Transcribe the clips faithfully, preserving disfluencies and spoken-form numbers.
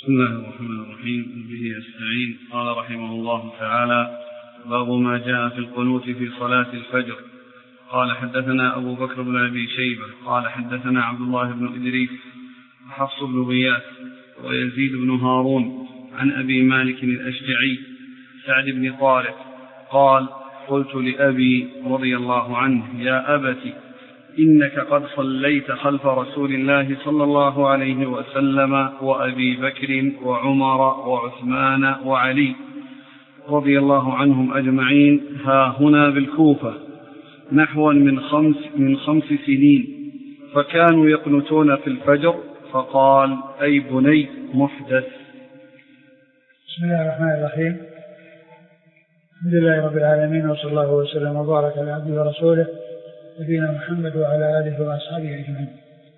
بسم الله الرحمن الرحيم. به يستعين. قال رحمه الله تعالى: باب ما جاء في القنوت في صلاة الفجر. قال حدثنا أبو بكر بن أبي شيبة قال حدثنا عبد الله بن إدريس وحفص بن غياث ويزيد بن هارون عن أبي مالك الأشجعي سعد بن طارق قال: قلت لأبي رضي الله عنه: يا أبت، إنك قد صليت خلف رسول الله صلى الله عليه وسلم وأبي بكر وعمر وعثمان وعلي رضي الله عنهم أجمعين ها هنا بالكوفة نحو من خمس, من خمس سنين، فكانوا يقنتون في الفجر، فقال: أي بني محدث. بسم الله الرحمن الرحيم. الحمد لله رب العالمين، وصلى الله وسلم وبارك على عبده ورسوله نبينا محمد وعلى آله وأصحابه أجمعين.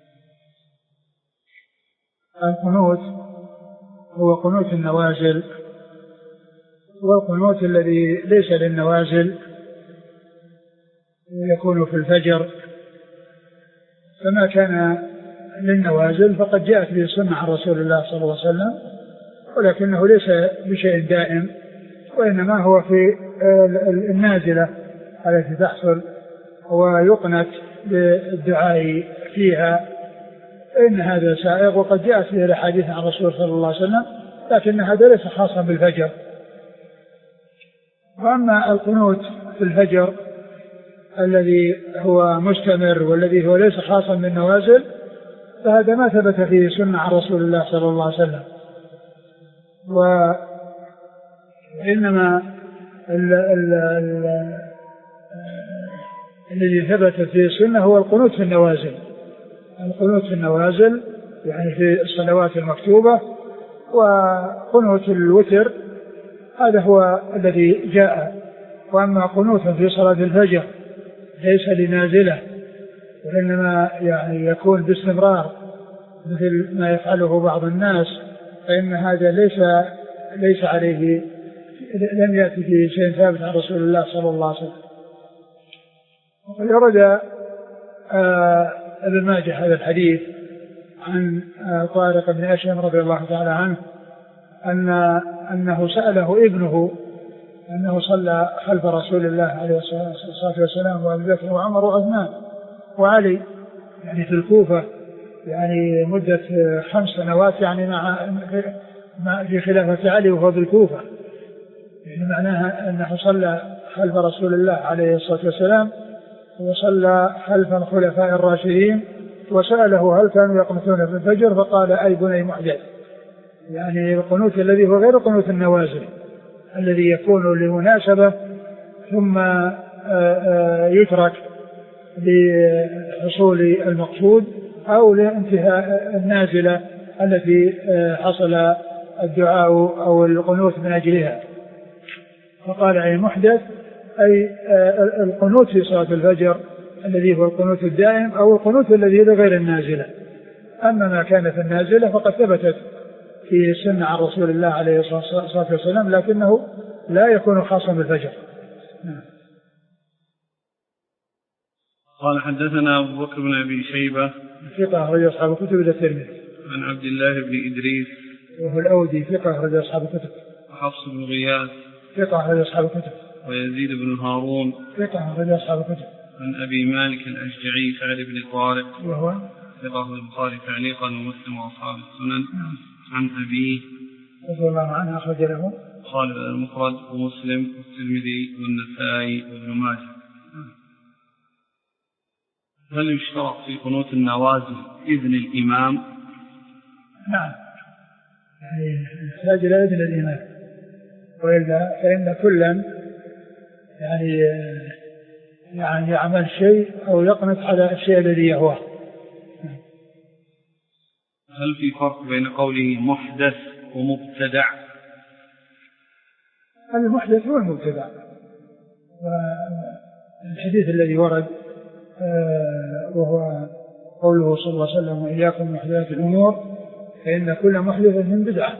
القنوت هو قنوت النوازل، والقنوت الذي ليس للنوازل يكون في الفجر، فما كان للنوازل فقد جاءت به السنة عن رسول الله صلى الله عليه وسلم، ولكنه ليس بشيء دائم، وإنما هو في النازلة التي تحصل ويقنت بالدعاء فيها، إن هذا سائغ وقد جاءت به الأحاديث عن الرسول صلى الله عليه وسلم، لكن هذا ليس خاصا بالفجر. وأما القنوت في الفجر الذي هو مستمر والذي هو ليس خاصا بالنوازل، فهذا ما ثبت فيه سنة عن رسول الله صلى الله عليه وسلم، وإنما ال ال ال الذي ثبت فيه السنة هو القنوت في النوازل. القنوت في النوازل يعني في الصلوات المكتوبة، وقنوت الوتر هذا هو الذي جاء. وأما قنوت في صلاة الفجر ليس لنازلة، وإنما يعني يكون باستمرار مثل ما يفعله بعض الناس، فإن هذا ليس ليس عليه، لم يأتي فيه شيء ثابت عن رسول الله صلى الله عليه وسلم. وقد ورد ابن ماجه هذا الحديث عن طارق بن أشهم رضي الله تعالى عنه أن أنه سأله ابنه أنه صلى خلف رسول الله عليه الصلاة والسلام وأبي بكر وعمر وعثمان وعلي يعني في الكوفة، يعني مدة خمس سنوات، يعني مع في خلافة علي وهو في الكوفة، يعني معناها أنه صلى خلف رسول الله عليه الصلاة والسلام وصلى خلف الخلفاء الراشدين، وسأله هل كانوا يقنتون في الفجر، فقال: أي بني محدث، يعني القنوت الذي هو غير قنوت النوازل الذي يكون لمناسبة ثم يترك لحصول المقصود أو لانتهاء النازلة التي حصل الدعاء أو القنوت من أجلها. فقال: أي محدث، أي القنوت في صلاة الفجر الذي هو القنوت الدائم أو القنوت الذي لغير النازلة. أما ما كان في النازلة فقد ثبتت في السنة عن رسول الله عليه الصلاة والسلام، لكنه لا يكون خاصا بالفجر. قال حدثنا أبو بكر بن أبي شيبة ثقة أخرج أصحاب الكتب إلى الترمذي. عن عبد الله بن إدريس وهو الأودي ثقة أخرج أصحاب الكتب. وحفص بن غياث ثقة أخرج أصحاب الكتب. ويزيد بن هارون ثقة أخرج أصحاب الكتب. عن أبي مالك الأشجعي سعد بن طارق وهو ثقة البخاري تعليقا ومسلم وأصحاب السنن. عن أبيه رضي الله عنه أخرج له خالد المفرد ومسلم والترمذي والنسائي وابن ماجه. هل يشترط في قنوت النوازل إذن الإمام؟ نعم، يعني يحتاج إلى إذن الإمام، وإلا فإن كلا يعني يعني يعمل شيء أو يقنط على الشيء الذي يهواه. هل في فرق بين قوله محدث ومبتدع؟ المحدث هو المبتدع، والحديث الذي ورد وهو قوله صلى الله عليه وسلم: وإياكم محدثات الأمور فإن كل محدثة من بدعة.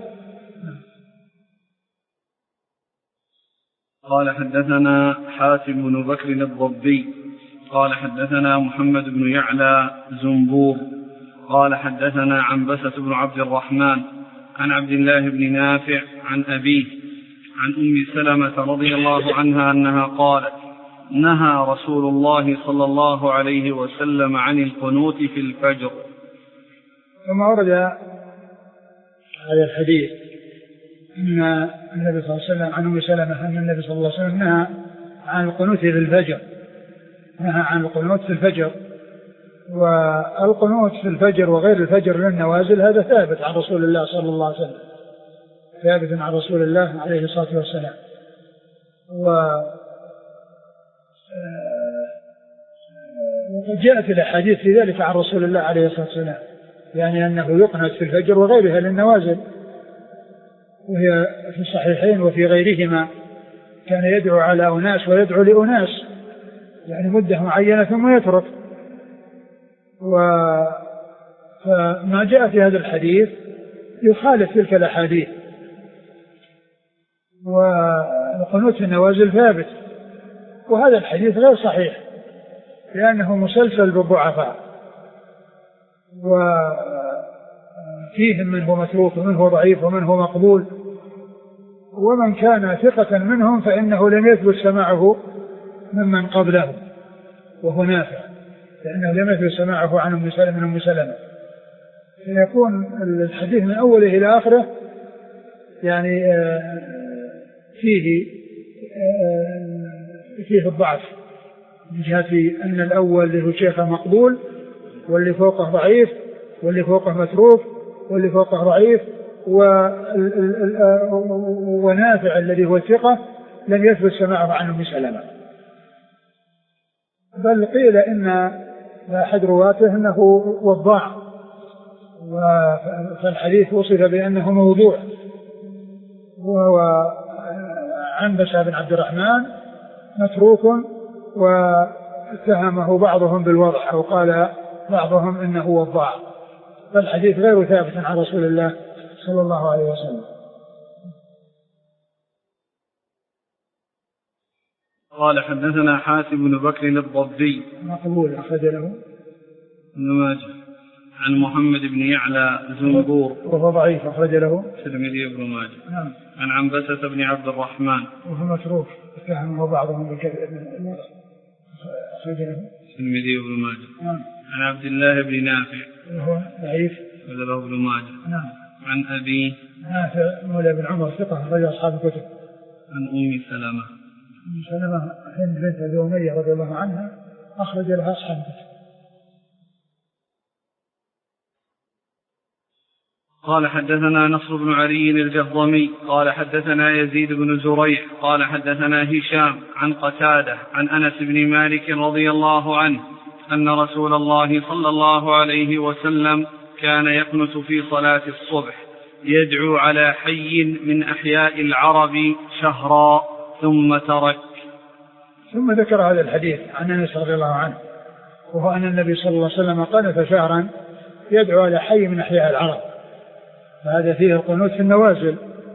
قال حدثنا حاتم بن بكر الضبي قال حدثنا محمد بن يعلى زنبور قال حدثنا عنبسة بن عبد الرحمن عن عبد الله بن نافع عن أبيه عن أم سلمة رضي الله عنها أنها قالت نهى رسول الله صلى الله عليه وسلم عن القنوت في الفجر. ثم ورد هذا الحديث أن النبي صلى الله عليه وسلم عن أم سلمة أن النبي صلى الله عليه وسلم نهى عن القنوت في الفجر نهى عن القنوت في الفجر. والقنوت في الفجر وغير الفجر للنوازل هذا ثابت عن رسول الله صلى الله عليه وسلم ثابت عن رسول الله عليه الصلاة والسلام. وقد جاءت الأحاديث في ذلك عن رسول الله عليه الصلاة والسلام يعني أنه يقنت في الفجر وغيرها للنوازل وهي في الصحيحين وفي غيرهما كان يدعو على أناس ويدعو لأناس يعني مدة معينة ثم يترك. فما جاء في هذا الحديث يخالف تلك الأحاديث. والقنوت في النوازل ثابت وهذا الحديث غير صحيح لأنه مسلسل بالضعفاء وفيهم من هو متروك ومن هو ضعيف ومن هو مقبول ومن كان ثقة منهم فإنه لم يثبت سماعه ممن قبله وهو نافع لأنه لم يثبت سماعه عن أم سلمة من أم سلمة فيكون الحديث من أوله إلى آخره يعني فيه فيه الضعف من جهة أن الأول اللي هو شيخ مقبول واللي فوقه ضعيف واللي فوقه متروك واللي فوقه ضعيف ونافع الذي هو الثقة لم يثبت سماعه عن أم سلمة بل قيل إن أحد رواته أنه وضاع فالحديث وصف بأنه موضوع وهو عنبسة بن عبد الرحمن متروك واتهمه بعضهم بالوضع أو قال بعضهم إنه وضاع فالحديث غير ثابت عن رسول الله صلى الله عليه وسلم. قال حدثنا حاتم بن بكر الضبي مقبول أخرج له ابن ماجه عن محمد بن يعلى زنبور وهو ضعيف أخرج له الترمذي وابن ماجه. نعم. عن عنبسة بن عبد الرحمن وهو متروك اتهمه بعضهم بالكذب أخرج له الترمذي وابن ماجه. نعم. عن عبد الله بن نافع وهو ضعيف أخرج له ابن ماجه. نعم. عن أبي نافع مولى بن عمر ثقة أخرج أصحاب الكتب. عن أم سلمة أم سلمة هند بنت أبي أمية رضي الله عنها أخرج لها أصحاب الكتب. قال حدثنا نصر بن علي الجهضمي قال حدثنا يزيد بن زريع قال حدثنا هشام عن قتادة عن أنس بن مالك رضي الله عنه أن رسول الله صلى الله عليه وسلم كان يقنت في صلاة الصبح يدعو على حي من أحياء العرب شهرا ثم ترك. ثم ذكر هذا الحديث عن أنس رضي الله عنه وهو أن النبي صلى الله عليه وسلم قنت شهرا يدعو على حي من أحياء العرب فهذا فيه القنوت في النوازل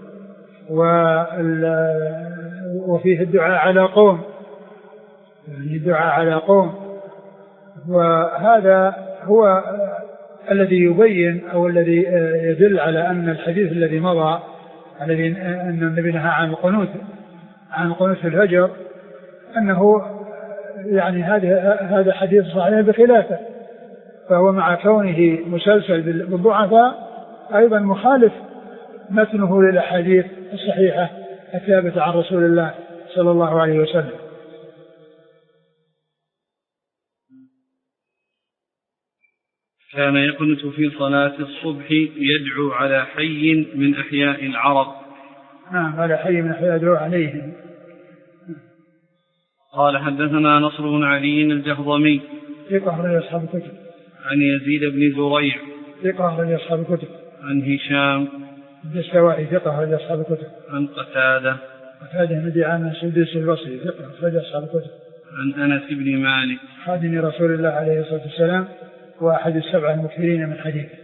وفيه الدعاء على قوم يعني الدعاء على قوم وهذا هو الذي يبين أو الذي يدل على أن الحديث الذي مضى الذي أن النبي نهى عن القنوت عن القنوت في الفجر أنه يعني هذا هذا حديث صحيح بخلافه فهو مع كونه مسلسل بالضعفاء أيضا مخالف متنه للأحاديث الصحيحة الثابتة عن رسول الله صلى الله عليه وسلم. كان يقنت في صلاة الصبح يدعو على حي من أحياء العرب. نعم على حي من أحياء يدعو عليهم. قال حدثنا نصر بن علي الجهضمي ثقة أخرج أصحاب الكتب. عن يزيد بن زريع ثقة أخرج أصحاب الكتب. عن هشام الدستوائي ثقة أخرج أصحاب الكتب. عن قتادة قتادة بن دعامة السدوسي البصري ثقة أخرج أصحاب الكتب. عن أنس بن مالك خادم رسول الله عليه الصلاة والسلام وأحد السبعة المكثرين من حديثه.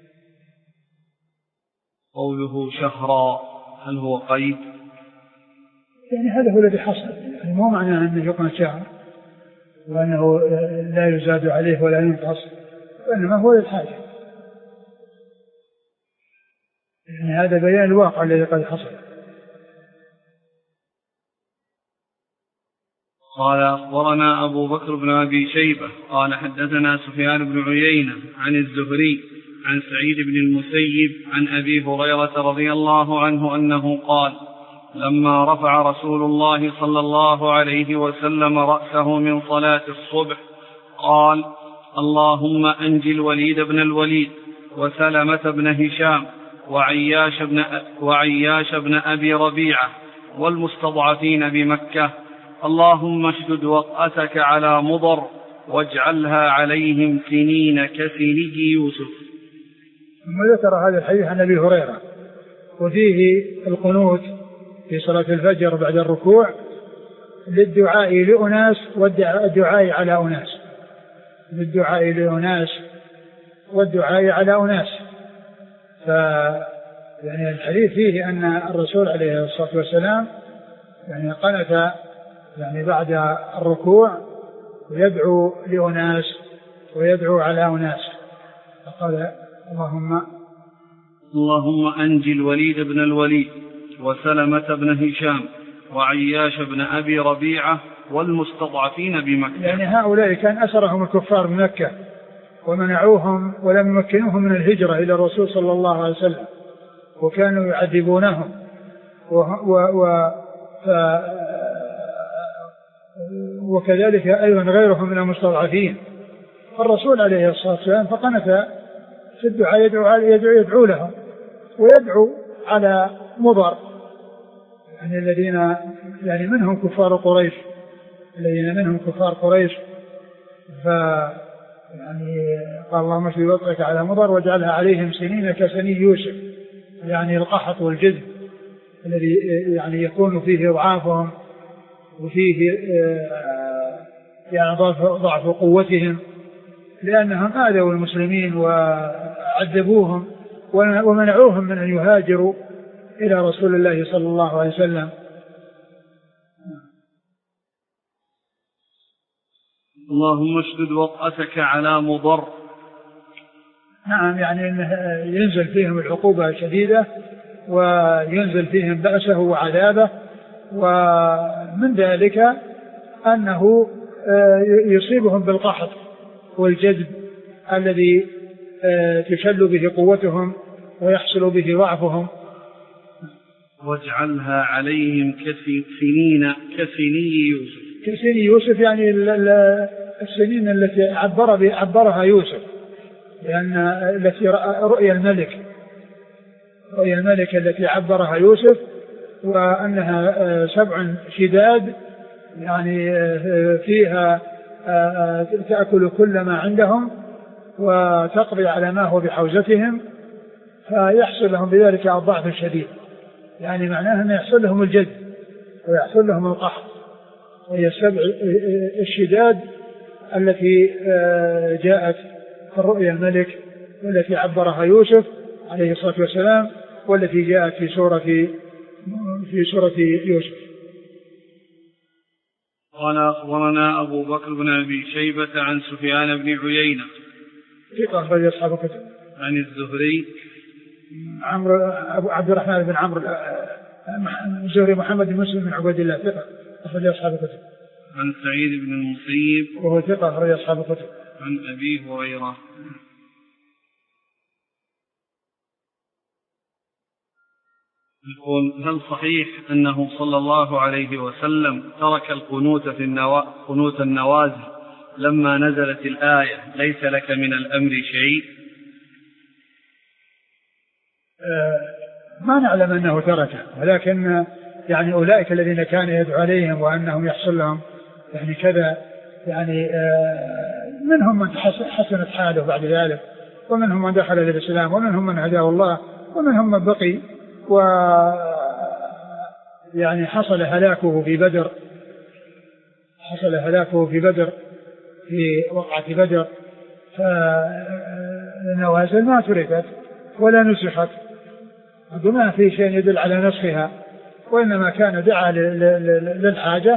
قوله شهرا هل هو قيد؟ يعني هذا هو الذي حصل يعني مو معنى أنه يقنى شهر وأنه لا يزاد عليه ولا ينقص وإنما هو للحاجة يعني هذا بيان الواقع الذي قد حصل. قال أخبرنا أبو بكر بن أبي شيبة قال حدثنا سفيان بن عيينة عن الزهري عن سعيد بن المسيب عن أبي هريرة رضي الله عنه أنه قال لما رفع رسول الله صلى الله عليه وسلم رأسه من صلاة الصبح قال اللهم أنجِ الوليد بن الوليد وسلمة بن هشام وعياش بن, وعياش بن أبي ربيعة والمستضعفين بمكة اللهم اشدد وطأتك على مضر واجعلها عليهم سنين كسني يوسف. ثم ذكر هذا الحديث عن أبي هريرة وفيه القنوت في صلاة الفجر بعد الركوع للدعاء لأناس والدعاء على أناس للدعاء لأناس والدعاء على أناس. ف يعني الحديث فيه أن الرسول عليه الصلاة والسلام يعني قنت يعني بعد الركوع ويدعو لأناس ويدعو على أناس فقال اللهم اللهم أنجِ الوليد بن الوليد وسلمة بن هشام وعياش بن أبي ربيعة والمستضعفين بمكة. يعني هؤلاء كان أسرهم الكفار من مكة ومنعوهم ولم يمكنوهم من الهجرة إلى الرسول صلى الله عليه وسلم وكانوا يعذبونهم و و و ف وكذلك أيضا غيرهم من المستضعفين. فالرسول عليه الصلاة والسلام فقنت في الدعاء يدعو, يدعو, يدعو لهم ويدعو على مضر يعني الذين يعني منهم كفار قريش الذين منهم كفار قريش ف يعني قال اللهم اشدد وطأتك على مضر واجعلها عليهم سنين كسني يوسف يعني القحط والجذب الذي يعني يكون فيه ضعافهم وفيه يعني ضعف قوتهم لأنهم آذوا المسلمين وعذبوهم ومنعوهم من أن يهاجروا إلى رسول الله صلى الله عليه وسلم. اللهم اشدد وطأتك على مضر. نعم يعني إنه ينزل فيهم العقوبة الشديدة وينزل فيهم بأسه وعذابه ومن ذلك أنه يصيبهم بالقحط والجذب الذي تشل به قوتهم ويحصل به ضعفهم. واجعلها عليهم كسنين كسني يوسف. كسني يوسف يعني السنين التي عبر عبرها يوسف لأن التي رؤيا الملك رؤيا الملك التي عبرها يوسف وأنها سبع شداد يعني فيها تأكل كل ما عندهم وتقضي على ما هو بحوزتهم فيحصل لهم بذلك الضعف الشديد يعني معناه أن يحصل لهم الجد ويحصل لهم القحط وهي السبع الشداد التي جاءت في الرؤيا الملك والتي عبرها يوسف عليه الصلاة والسلام والتي جاءت في سورة في سورة يوسف. قال أخبرنا أبو بكر بن أبي شيبة عن سفيان بن عيينة ثقة أخرج أصحاب الكتب عن الزهري عمرو أبو عبد الرحمن بن عمرو الزهري محمد بن مسلم بن عبيد الله ثقة أخرج أصحاب الكتب عن سعيد بن المسيب وهو ثقة أخرج أصحاب الكتب عن أبي هريرة. يقول هل صحيح أنه صلى الله عليه وسلم ترك القنوت في النوا... قنوت النوازل لما نزلت الآية ليس لك من الأمر شيء؟ آه ما نعلم أنه تركه ولكن يعني أولئك الذين كان يدعو عليهم وأنهم يحصل لهم يعني كذا يعني آه منهم من حسنت حاله بعد ذلك ومنهم من دخل إلى الإسلام ومنهم من هداه الله ومنهم من بقي و يعني حصل هلاكه في بدر حصل هلاكه في بدر في وقعة بدر فالنوازل ما تركت ولا نسخت وما في شيء يدل على نسخها وإنما كان دعا للحاجة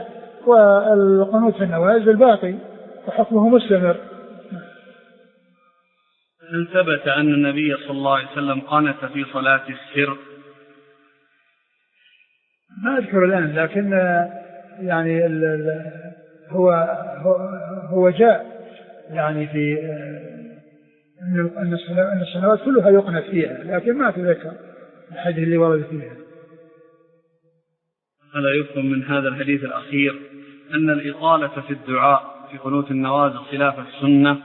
والقنوت في النوازل باقي وحكمه مستمر. هل ثبت أن النبي صلى الله عليه وسلم قنت في صلاة السر؟ ما أذكر الآن، لكن يعني ال ال هو هو جاء يعني في أن الصلوات كلها يقنت فيها، لكن ما تذكر الحديث اللي ورد فيها. ألا يفهم من هذا الحديث الأخير أن الإطالة في الدعاء في قنوت النوازل خلاف السنة؟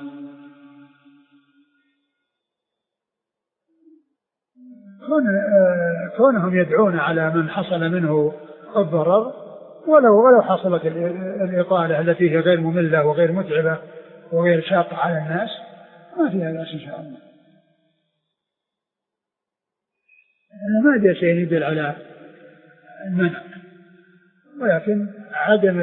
كونهم يدعون على من حصل منه الضرر، ولو ولو حصلت الإطالة التي هي غير مملة وغير متعبة وغير شاقة على الناس ما فيها بأس إن شاء الله. ما جاء شيء يدل على المنع، ولكن عدم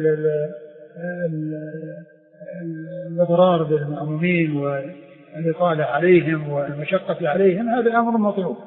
الإضرار بالمأمومين والإطالة عليهم والمشقة عليهم هذا أمر مطلوب.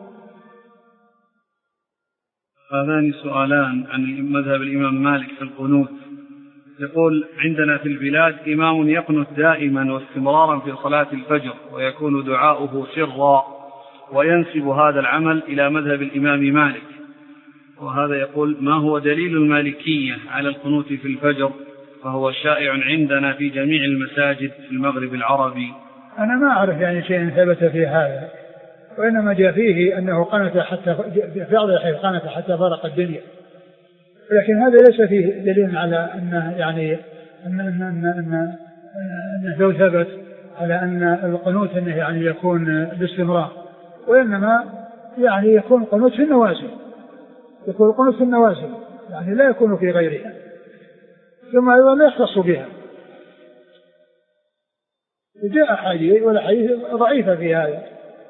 هذان سؤالان عن مذهب الإمام مالك في القنوت. يقول: عندنا في البلاد إمام يقنت دائما واستمرارا في صلاة الفجر، ويكون دعاؤه سرا، وينسب هذا العمل إلى مذهب الإمام مالك. وهذا يقول: ما هو دليل المالكية على القنوت في الفجر؟ فهو شائع عندنا في جميع المساجد في المغرب العربي. أنا ما أعرف يعني شيء ثبت في هذا، وإنما جاء فيه أنه قنت حتى في بعض الأحيان قنت حتى فرق الدنيا، لكن هذا ليس فيه دليل على أن يعني أن أن أن أن أنه لو ثبت على أن القنوت أنه يعني يكون باستمرار، وإنما يعني يكون قنوت في النوازل، يكون قنوت في النوازل يعني لا يكون في غيرها، ثم أيضا لا يختص بها. وجاء حديث ولا حديث ضعيفة في هذا.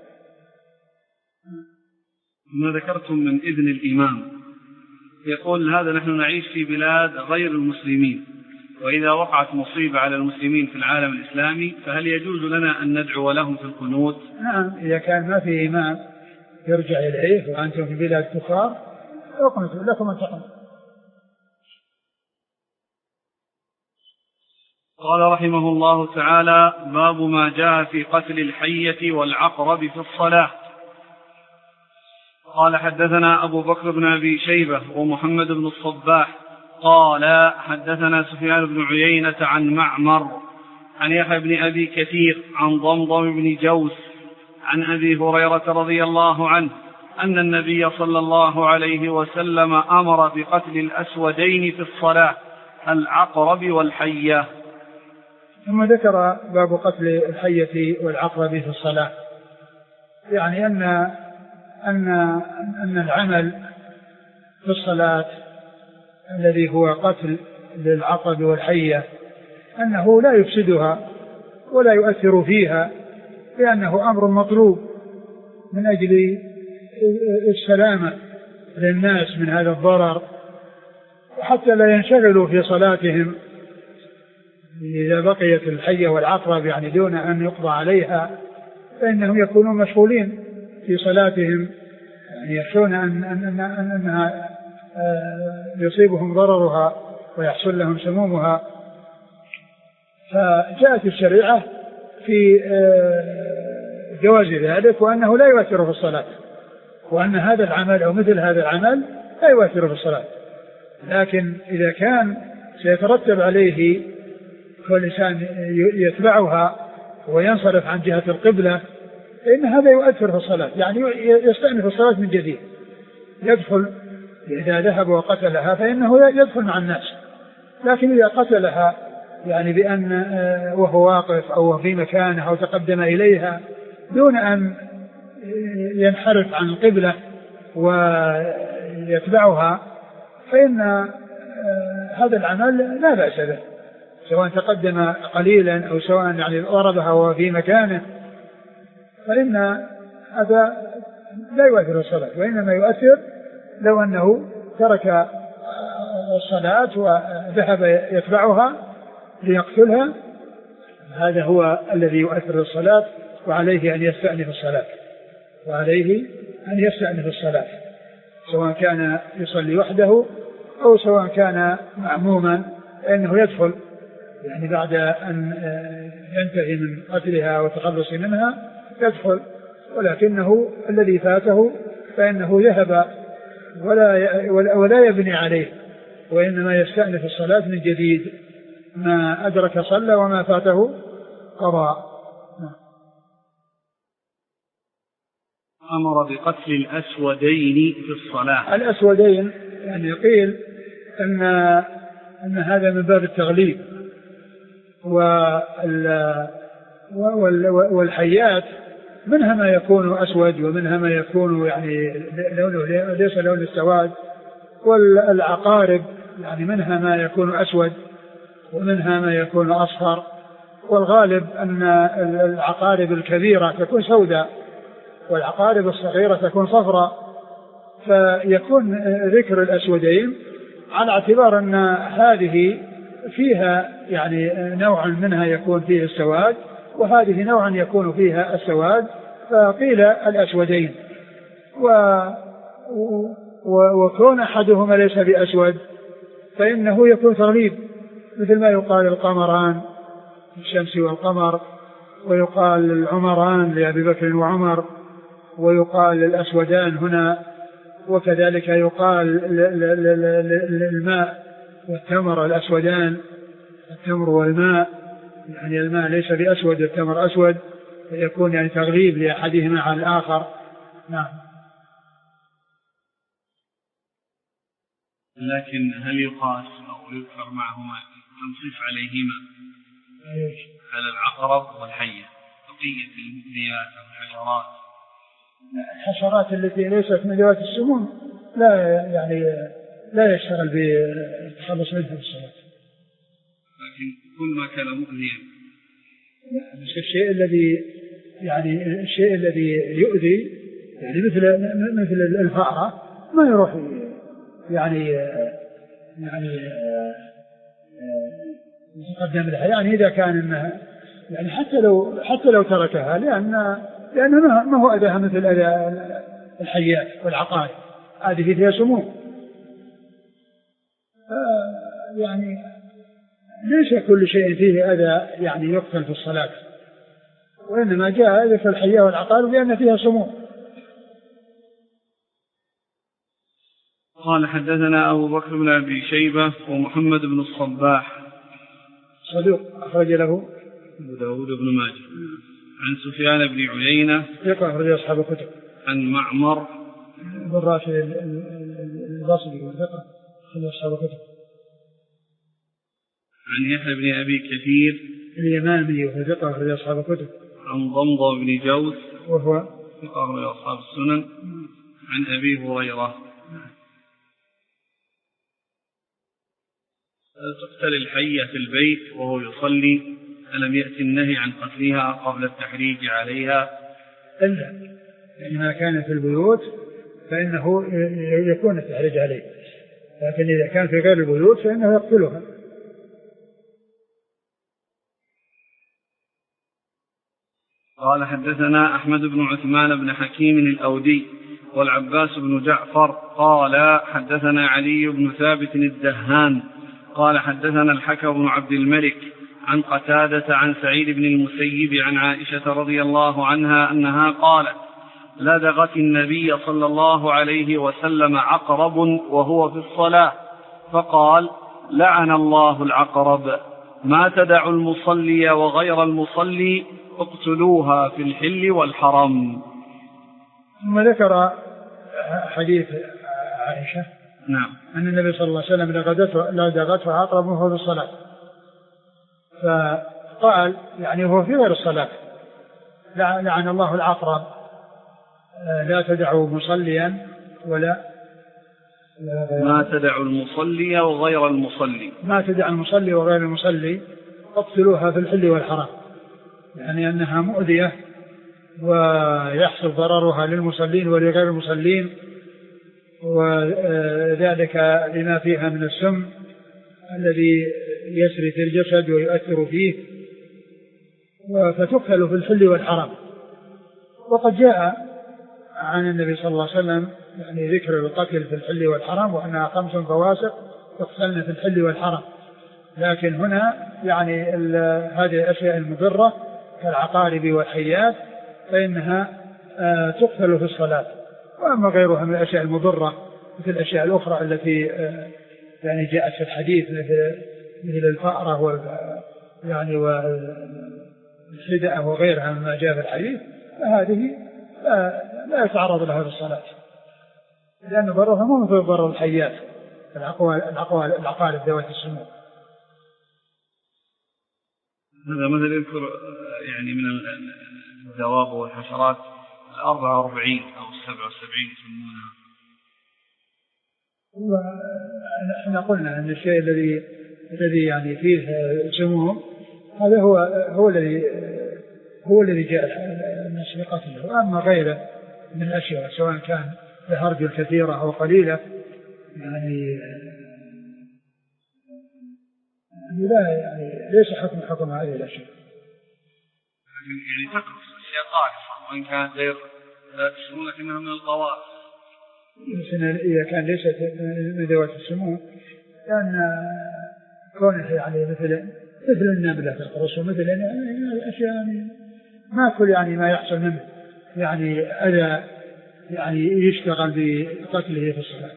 ما ذكرتم من إذن الإمام، يقول: هذا نحن نعيش في بلاد غير المسلمين، وإذا وقعت مصيبة على المسلمين في العالم الإسلامي فهل يجوز لنا أن ندعو لهم في القنوت؟ نعم، إذا كان ما في إمام يرجع إليه وأنتم في بلاد كفار اقنتوا لكم أن تقنتوا. قال رحمه الله تعالى: باب ما جاء في قتل الحية والعقرب في الصلاة. قال: حدثنا أبو بكر بن أبي شيبة ومحمد بن الصباح قال: حدثنا سفيان بن عيينة عن معمر عن يحيى بن أبي كثير عن ضمضم بن جوس عن أبي هريرة رضي الله عنه أن النبي صلى الله عليه وسلم أمر بقتل الأسودين في الصلاة، العقرب والحية. ثم ذكر باب قتل الحية والعقرب في الصلاة، يعني أن أن أن العمل في الصلاة الذي هو قتل للعقرب والحية أنه لا يفسدها ولا يؤثر فيها، لأنه أمر مطلوب من أجل السلامة للناس من هذا الضرر، وحتى لا ينشغلوا في صلاتهم إذا بقيت الحية والعقرب يعني دون أن يقضى عليها، فإنهم يكونون مشغولين في صلاتهم، يعني يخشون أن أن أن أنها يصيبهم ضررها ويحصل لهم سمومها. فجاءت الشريعة في جواز ذلك، وأنه لا يؤثر في الصلاة، وأن هذا العمل أو مثل هذا العمل لا يؤثر في الصلاة. لكن إذا كان سيترتب عليه كل إنسان يتبعها وينصرف عن جهة القبلة فإن هذا يؤثر في الصلاة، يعني يستأنف الصلاة من جديد، يدخل إذا ذهب وقتلها فإنه يدخل مع الناس. لكن إذا قتلها يعني بأن وهو واقف أو في مكانه أو تقدم إليها دون أن ينحرف عن القبلة ويتبعها فإن هذا العمل لا بأس به، سواء تقدم قليلا أو سواء يعني ضربها وهو في مكانه، فإن هذا لا يؤثر الصلاة، وإنما يؤثر لو أنه ترك الصلاة وذهب يتبعها ليقتلها، هذا هو الذي يؤثر الصلاة، وعليه أن يستأنف الصلاة وعليه أن يستأنف الصلاة سواء كان يصلي وحده أو سواء كان معموما، فإنه يدخل يعني بعد أن ينتهي من قتلها وتخلص منها يدخل، ولكنه الذي فاته فإنه ذهب ولا ولا يبني عليه، وإنما يستأنف الصلاة من جديد، ما أدرك صلى وما فاته قضى. أمر بقتل الأسودين في الصلاة. الأسودين يعني قيل أن أن هذا من باب التغليب، والحيات منها ما يكون أسود ومنها ما يكون يعني لونه ليس لون السواد، والعقارب يعني منها ما يكون أسود ومنها ما يكون أصفر، والغالب أن العقارب الكبيرة تكون سوداء والعقارب الصغيرة تكون صفراء، فيكون ذكر الأسودين على اعتبار أن هذه فيها يعني نوع منها يكون فيه السواد وهذه نوع يكون فيها السواد، فقيل الأسودين، و وكون أحدهما ليس بأسود فإنه يكون تغليب، مثل ما يقال القمران الشمس والقمر، ويقال العمران لأبي بكر وعمر، ويقال الأسودان هنا، وكذلك يقال الماء والتمر الأسودان، التمر والماء، يعني الماء ليس بأسود التمر أسود، فيكون يعني تغليب لأحدهما على الآخر. نعم. لكن هل يقاس أو يذكر معهما تنصيف عليهما على العقرب والحية بقية المؤذيات أو الحشرات؟ الحشرات التي ليست من ذوات السموم لا يعني لا يشتغل بالتخلص منها بالصلاة، لكن كل ما كان مؤذيا مش الشيء الذي يعني الشيء الذي يؤذي يعني مثل مثل الفأرة ما يروح يعني يعني يتقدم لها، يعني إذا كان إنها يعني حتى لو حتى لو تركها لأن لأنه ما هو أذاها مثل أذى الحيات والعقارب، هذه فيها سموم، يعني ليس كل شيء فيه أذى يعني يقتل في الصلاة، وإنما جاء أذى في الحيات والعقارب لأن فيها سموم. قال حدثنا أبو بكر بن أبي شيبة ومحمد بن الصباح صدوق أخرج له أبو داود بن ماجه، عن سفيان بن عيينة ثقة أخرج أصحاب الكتب، عن معمر بن راشد البصري ثقة أخرج أصحاب الكتب، عن يحيى بن أبي كثير اليمامي وهو ثقة أخرج أصحاب الكتب، عن ضمضة بن جوز وهو ثقة أخرج أصحاب السنن، عن أبي هريرة. تقتل الحية في البيت وهو يصلي، ألم يأتي النهي عن قتلها قبل التحريج عليها؟ إلا إنما كان في البيوت فإنه يكون التحريج عليه، لكن إذا كان في غير البيوت فإنه يقتلها. قال حدثنا أحمد بن عثمان بن حكيم الأودي والعباس بن جعفر قال حدثنا علي بن ثابت الدهان قال حدثنا الحكم بن عبد الملك عن قتادة عن سعيد بن المسيب عن عائشة رضي الله عنها أنها قالت لدغت النبي صلى الله عليه وسلم عقرب وهو في الصلاة فقال لعن الله العقرب ما تدع المصلي وغير المصلي اقتلوها في الحل والحرم. ثم ذكر حديث عائشة نعم أن النبي صلى الله عليه وسلم لدغته عقرب وهو في الصلاة، فقال يعني هو في غير الصلاة لعن الله العقرب لا تدعوا مصليا ولا ما تدع المصلي وغير المصلي ما تدع المصلي وغير المصلي اقتلوها في الحل والحرام، يعني أنها مؤذية ويحصل ضررها للمصلين ولغير المصلين، وذلك لما فيها من السم الذي يسري في الجسد ويؤثر فيه، فتقتل في الحل والحرام. وقد جاء عن النبي صلى الله عليه وسلم يعني ذكر القتل في الحل والحرام وأنها خمس فواسق تقتلن في الحل والحرام، لكن هنا يعني هذه الأشياء المضرة كالعقارب والحيات فإنها آه تقتل في الصلاة. وأما غيرها من الأشياء المضرة مثل الأشياء الأخرى التي آه يعني جاءت في الحديث مثل مثل الفأرة و يعني والحدأة وغيرها مما جاء في الحديث، فهذه لا, لا يتعرض لها في الصلاة، لأن ضررها مو مثل ضرر الحيات العقوال العقوال العقارب ذوات السموم. هذا مثل يذكر يعني من الدواب والحشرات الأربعة وأربعين أو السبعة وسبعين يسمونها. احنا قلنا أن الشيء الذي الذي يعني فيه سموم هذا هو هو الذي هو الذي جاء الناس بقتله. وأما غيره من الأشياء سواء كان بهرج كثيرة أو قليلة يعني لا يعني ليس حكم حكم هذه الأشياء. يعني تقص أشياء طائفة وإن كانت غير لا تسمون لكنها من القوارص. إذا كان ليست من ذوات السموم لأن كونه يعني مثل مثل النملة في القرص ومثل يعني الأشياء يعني ما كل يعني ما يحصل منه يعني أذى يعني يشتغل بقتله في الصلاة.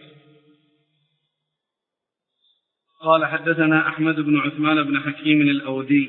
قال حدثنا أحمد بن عثمان بن حكيم الأودي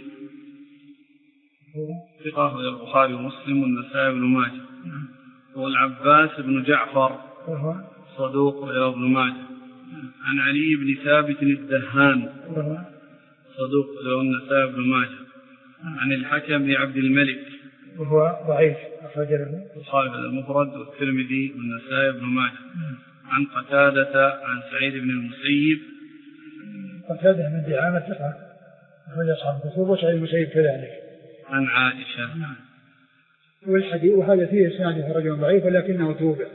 ثقة البخاري ومسلم والنسائي بن ماجه، والعباس بن جعفر صدوق إلى ابن ماجه، عن علي بن ثابت الدهان صدوق إلى النسائي بن ماجه، عن الحكم بن عبد الملك وهو ضعيف أخرج له البخاري المفرد والترمذي والنسائي بن ماجه، عن قتادة عن سعيد بن المسيب قتادة من دعامة ثقة أخرج أصحاب الكتب وسعيد المسيب كذلك عن عائشة. والحديث وهذا فيه إسناده رجل ضعيف ولكنه توبع.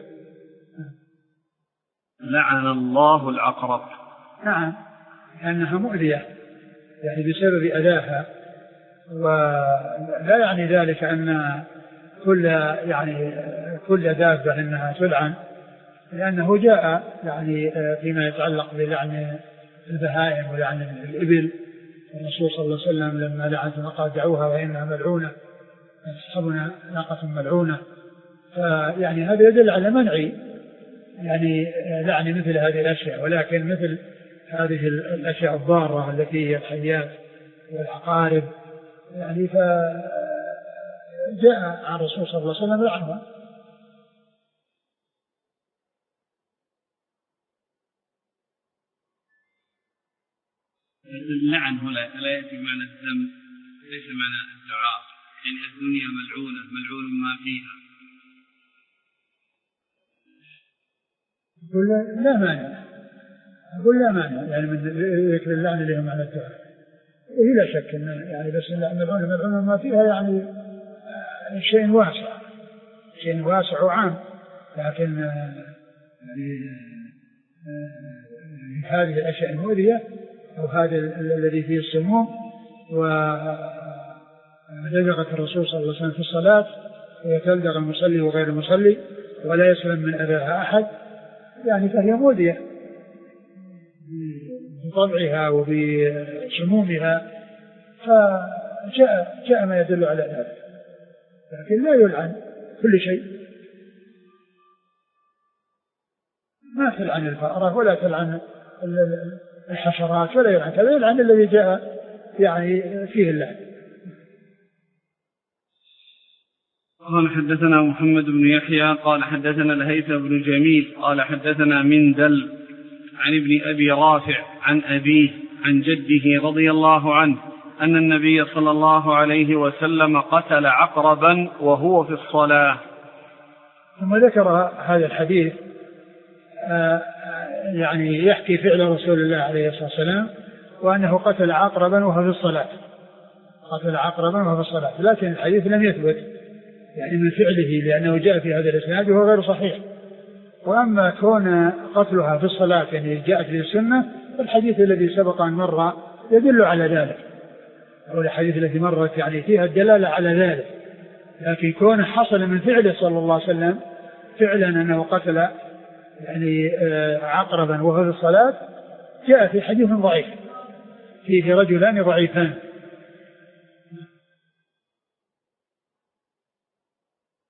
لعن الله العقرب. نعم لأنها مؤذية يعني بسبب أذاها، ولا يعني ذلك أن كل يعني كل دابة أنها تلعن، لأنه جاء يعني فيما يتعلق بلعن البهائم ولعن الإبل. الرسول صلى الله عليه وسلم لما لعنتم قال دعوها وإنها ملعونة تصحبنا ناقة ملعونة. فيعني هذا يدل على منع يعني لعن مثل هذه الأشياء، ولكن مثل هذه الأشياء الضارة التي هي الحيات والعقارب يعني فجاء عن الرسول صلى الله عليه وسلم لعنها. اللعن هنا لا يأتي معنى الذم، ليس معنى الدعاء، يعني الدنيا ملعونة ملعون ما فيها. أقول لا مانع أقول لا مانع يعني من ذكر اللعن اللي هو معنى الدعاء، وهي لا شك إن يعني بس ملعونة ملعون ما فيها يعني شيء واسع شيء واسع وعام، لكن يعني هذه الأشياء المؤذية أو هذا الذي فيه السموم ودلغت الرسول صلى الله عليه وسلم في الصلاة ويتلدغ المصلي وغير المصلي ولا يسلم من أذاها أحد يعني فهي مؤذية بطبعها وبسمومها، فجاء جاء ما يدل على ذلك، لكن لا يلعن كل شيء. ما تلعن الفأرة ولا تلعن الحشرات ولا يلعن كذا، يلعن الذي جاء يعني فيه اللعن. قال حدثنا محمد بن يحيى قال حدثنا الهيثم بن جميل قال حدثنا مندل عن ابن أبي رافع عن أبيه عن جده رضي الله عنه أن النبي صلى الله عليه وسلم قتل عقربا وهو في الصلاة. ثم ذكر هذا الحديث يعني يحكي فعل رسول الله عليه الصلاة والسلام وأنه قتل عقربا وهو في الصلاة قتل عقربا وهو في الصلاة، لكن الحديث لم يثبت يعني من فعله لأنه جاء في هذا الإسناد وهو غير صحيح. وأما كون قتلها في الصلاة يعني جاءت في السنة الحديث الذي سبق أن مر يدل على ذلك، أو الحديث الذي مرت يعني فيها الدلالة على ذلك، لكن كون حصل من فعله صلى الله عليه وسلم فعلا أنه قتل يعني عقربا وهو في الصلاة جاء في حديث ضعيف فيه رجلان ضعيفان.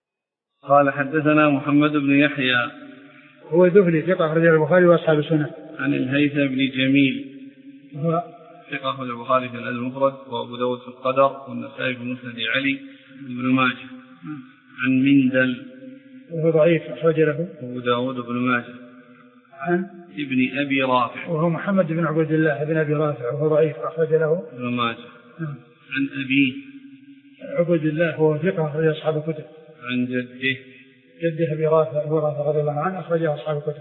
قال حدثنا محمد بن يحيى هو ذهلي ثقة أخرجه البخاري وأصحاب السنن. عن الهيثم بن جميل هو ثقة أخرجه البخاري في الأدب المفرد وأبو داود في القدر والنسائي في مسند علي بن ماجه. عن مندل وهو ضعيف أخرج له أبو داود بن ماجه. عن ابن أبي رافع وهو محمد بن عبد الله بن أبي رافع وهو ضعيف أخرج له ابن ماجه. عن أبيه عبد الله هو ثقة أخرج أصحاب الكتب. عن جده جده أبي رافع أبو رافع رضي الله عنه أخرجه أصحاب الكتب.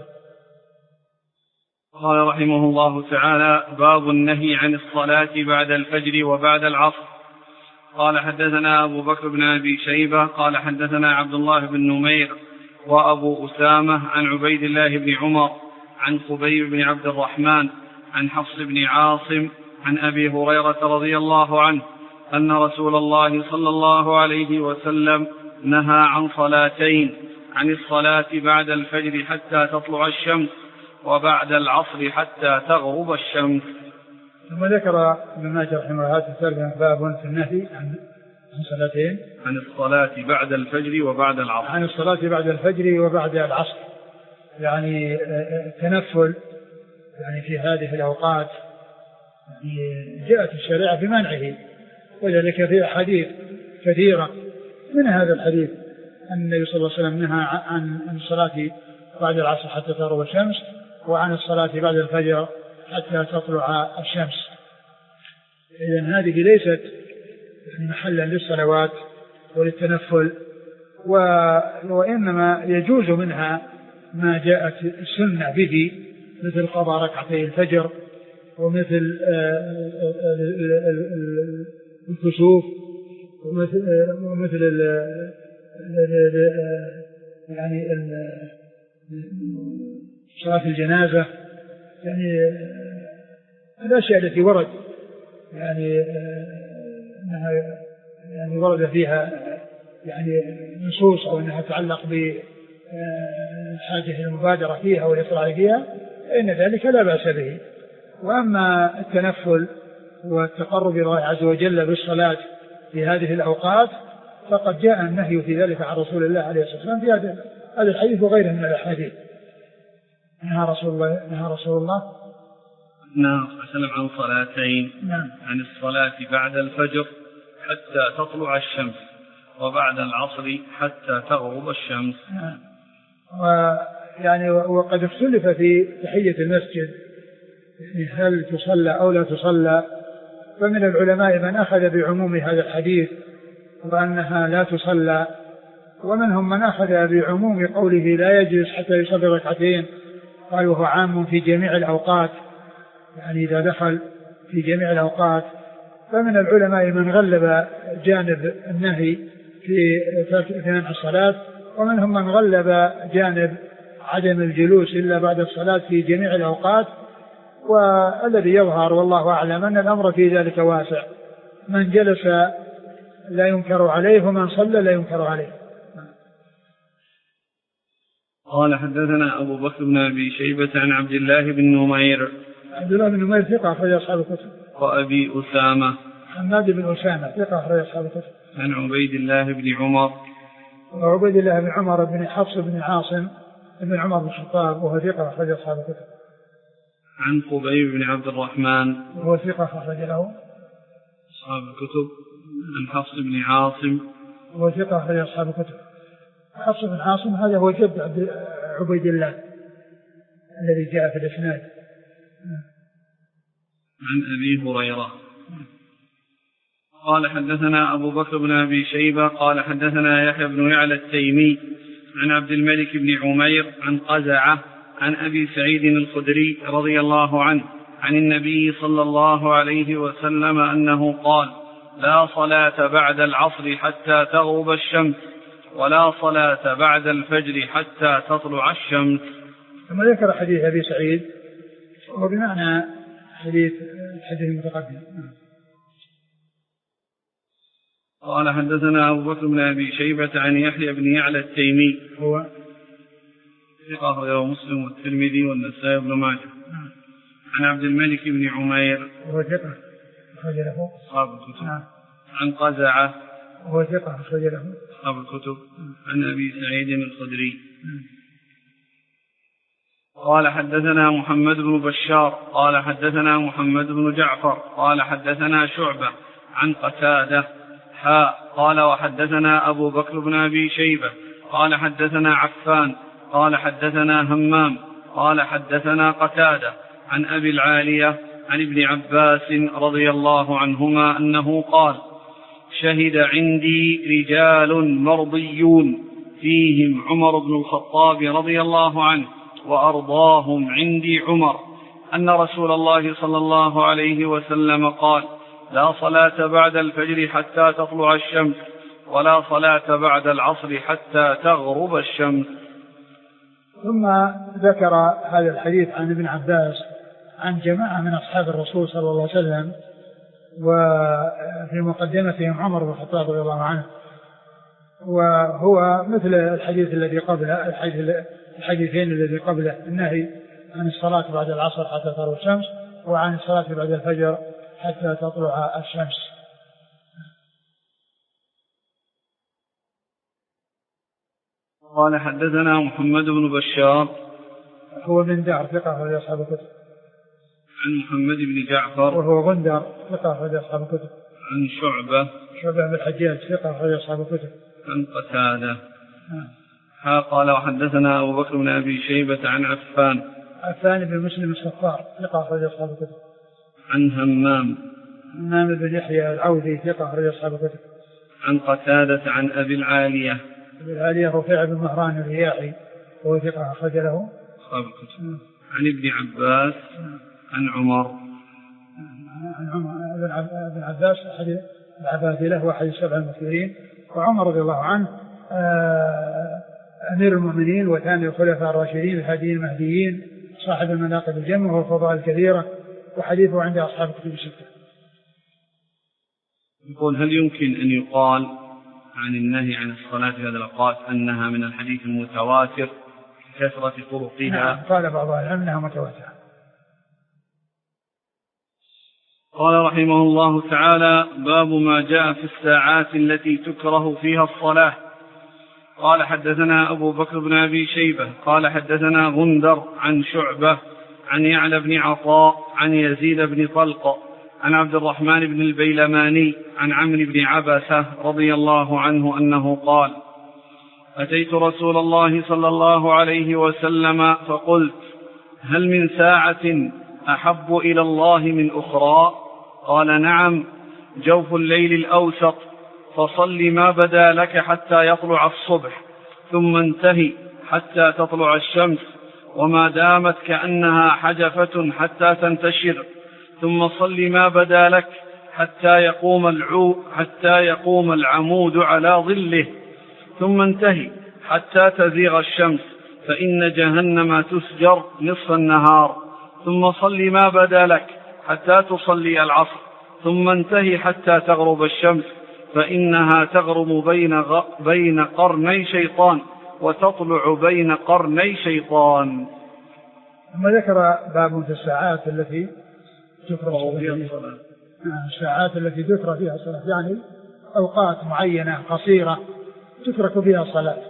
قال رحمه الله تعالى: باب النهي عن الصلاة بعد الفجر وبعد العصر. قال حدثنا أبو بكر بن أبي شيبة قال حدثنا عبد الله بن نمير وأبو أسامة عن عبيد الله بن عمر عن خبيب بن عبد الرحمن عن حفص بن عاصم عن أبي هريرة رضي الله عنه أن رسول الله صلى الله عليه وسلم نهى عن صلاتين: عن الصلاة بعد الفجر حتى تطلع الشمس، وبعد العصر حتى تغرب الشمس. ثم ذكر ابن ماجه رحمه الله تعالى باب في النهي عن صلاتين: عن الصلاة بعد الفجر وبعد العصر. عن الصلاة بعد الفجر وبعد العصر، يعني التنفل يعني في هذه الأوقات يعني جاءت الشريعة بمنعه، وذلك في أحاديث كثيرة. من هذا الحديث أن النبي صلى الله عليه وسلم نهى عن الصلاة بعد العصر حتى تغرب الشمس، وعن الصلاة بعد الفجر حتى تطلع الشمس. إذن هذه ليست محلا للصلوات وللتنفل، وإنما يجوز منها ما جاءت السنة به، مثل قضاء ركعتي الفجر، ومثل الكسوف، ومثل ومثل يعني صلاة الجنازة، يعني الأشياء التي ورد يعني أنها يعني ورد فيها يعني نصوص أو أنها تتعلق بحاجة المبادرة فيها والإسراع فيها، فإن ذلك لا بأس به. وأما التنفل والتقرب إلى الله عز وجل بالصلاة في هذه الأوقات فقد جاء النهي في ذلك عن رسول الله عليه الصلاة والسلام في هذا الحديث وغيره من الأحاديث. نهى رسول الله نهى رسول الله نعم وسلم عن صلاتين: نعم. عن الصلاة بعد الفجر حتى تطلع الشمس، وبعد العصر حتى تغرب الشمس. نعم. ويعني وقد اختلف في تحية المسجد هل تصلى أو لا تصلى، فمن العلماء من أخذ بعموم هذا الحديث وأنها لا تصلى، ومنهم من أخذ بعموم قوله لا يجلس حتى يصلي ركعتين، قال وهو عام في جميع الأوقات، يعني إذا دخل في جميع الأوقات. فمن العلماء من غلب جانب النهي في في منع الصلاة، ومنهم من غلب جانب عدم الجلوس إلا بعد الصلاة في جميع الأوقات. والذي يظهر والله أعلم أن الأمر في ذلك واسع، من جلس لا ينكر عليه ومن صلى لا ينكر عليه. قال حدثنا أبو بكر بن أبي شيبة عن عبد الله بن نمير. عبد الله بن نمير ثقة أخرج أصحاب الكتب. وأبي أسامة حماد بن أسامة ثقة أخرج أصحاب الكتب. عن عبيد الله بن عمر. وعبيد الله بن عمر بن حفص بن عاصم بن عمر بن الخطاب وهو ثقة أخرج أصحاب الكتب. عن خبيب بن عبد الرحمن وهو ثقة أخرج له أصحاب الكتب. عن حفص بن عاصم وهو ثقة أخرج أصحاب الكتب. حفص بن عاصم هذا هو جد عبيد الله الذي جاء في الإسناد. عن أبي هريرة قال حدثنا أبو بكر بن أبي شيبة قال حدثنا يحيى بن يعلى التيمي عن عبد الملك بن عمير عن قزعة عن أبي سعيد الخدري رضي الله عنه عن النبي صلى الله عليه وسلم أنه قال: لا صلاة بعد العصر حتى تغرب الشمس، ولا صلاة بعد الفجر حتى تطلع الشمس. ثم ذكر حديث أبي سعيد وبمعنى حديث الحديث المتقدم. قال حدثنا أبو بكر بن أبي شيبة عن يحيى بن يعلى التيمي هو ثقة أخرجه مسلم والترمذي والنسائي بن ماجه. عن عبد الملك بن عمير وهو ثقة أخرج له أصحاب الكتب. عن قزعة وهو ثقة أخرج له أصحاب الكتب عن أبي سعيد الخدري. قال حدثنا محمد بن بشار قال حدثنا محمد بن جعفر قال حدثنا شعبة عن قتادة حاء قال وحدثنا أبو بكر بن أبي شيبة قال حدثنا عفان قال حدثنا همام قال حدثنا قتادة عن أبي العالية عن ابن عباس رضي الله عنهما أنه قال شهد عندي رجال مرضيون فيهم عمر بن الخطاب رضي الله عنه وأرضاهم عندي عمر أن رسول الله صلى الله عليه وسلم قال لا صلاة بعد الفجر حتى تطلع الشمس ولا صلاة بعد العصر حتى تغرب الشمس. ثم ذكر هذا الحديث عن ابن عباس عن جماعة من أصحاب الرسول صلى الله عليه وسلم وفي مقدمتهم عمر بن الخطاب رضي الله عنه، وهو مثل الحديث الذي قبله الحديث الحديثين الذي قبله النهي عن الصلاة بعد العصر حتى تطلع الشمس وعن الصلاة بعد الفجر حتى تطلع الشمس. قال حدثنا محمد بن بشار هو من دار ثقة أخرج أصحاب الكتب. عن محمد بن جعفر وهو غندر ثقة أخرج أصحاب الكتب. عن شعبة شعبة بن الحجاج ثقة أخرج أصحاب الكتب. عن قتادة ها قال وحدثنا أبو بكر بن أبي شيبة عن عفان عفان بن مسلم الصفار ثقة أخرج أصحاب الكتب. عن همام همام بن يحيى العوذي ثقة أخرج أصحاب الكتب. عن قتادة عن أبي العالية أبي العالية رفيع بن مهران الرياحي وهو ثقة أخرج له أصحاب الكتب. عن ابن عباس عن عمر عن عمر ابن عباس أحد العبادلة وأحد السبع المكثرين، وعمر رضي الله عنه أمير المؤمنين وثاني الخلفاء الراشدين الهاديين المهديين صاحب المناقب الجمة والفضائل الكثيرة، وحديثه عند أصحاب الكتب الستة. يقول هل يمكن أن يقال عن النهي عن الصلاة في هذه الأوقات أنها من الحديث المتواتر كثرة طرقها؟ نعم قال بعض العلماء أنها متواترة. قال رحمه الله تعالى باب ما جاء في الساعات التي تكره فيها الصلاة. قال حدثنا أبو بكر بن أبي شيبة قال حدثنا غندر عن شعبة عن يعلى بن عطاء عن يزيد بن طلق عن عبد الرحمن بن البيلماني عن عمرو بن عبسة رضي الله عنه أنه قال أتيت رسول الله صلى الله عليه وسلم فقلت هل من ساعة أحب إلى الله من أخرى؟ قال نعم جوف الليل الأوسط فصل ما بدا لك حتى يطلع الصبح ثم انتهي حتى تطلع الشمس وما دامت كأنها حجفة حتى تنتشر ثم صل ما بدا لك حتى يقوم العو حتى يقوم العمود على ظله ثم انتهي حتى تزيغ الشمس فإن جهنم تسجر نصف النهار ثم صل ما بدا لك حتى تصلي العصر ثم انتهي حتى تغرب الشمس فإنها تغرب بين, غ... بين قرني شيطان وتطلع بين قرني شيطان. ثم ذكر باب في الساعات التي تكره فيها الصلاة. الساعات التي تكره فيها الصلاة يعني أوقات معينة قصيرة تترك فيها الصلاة،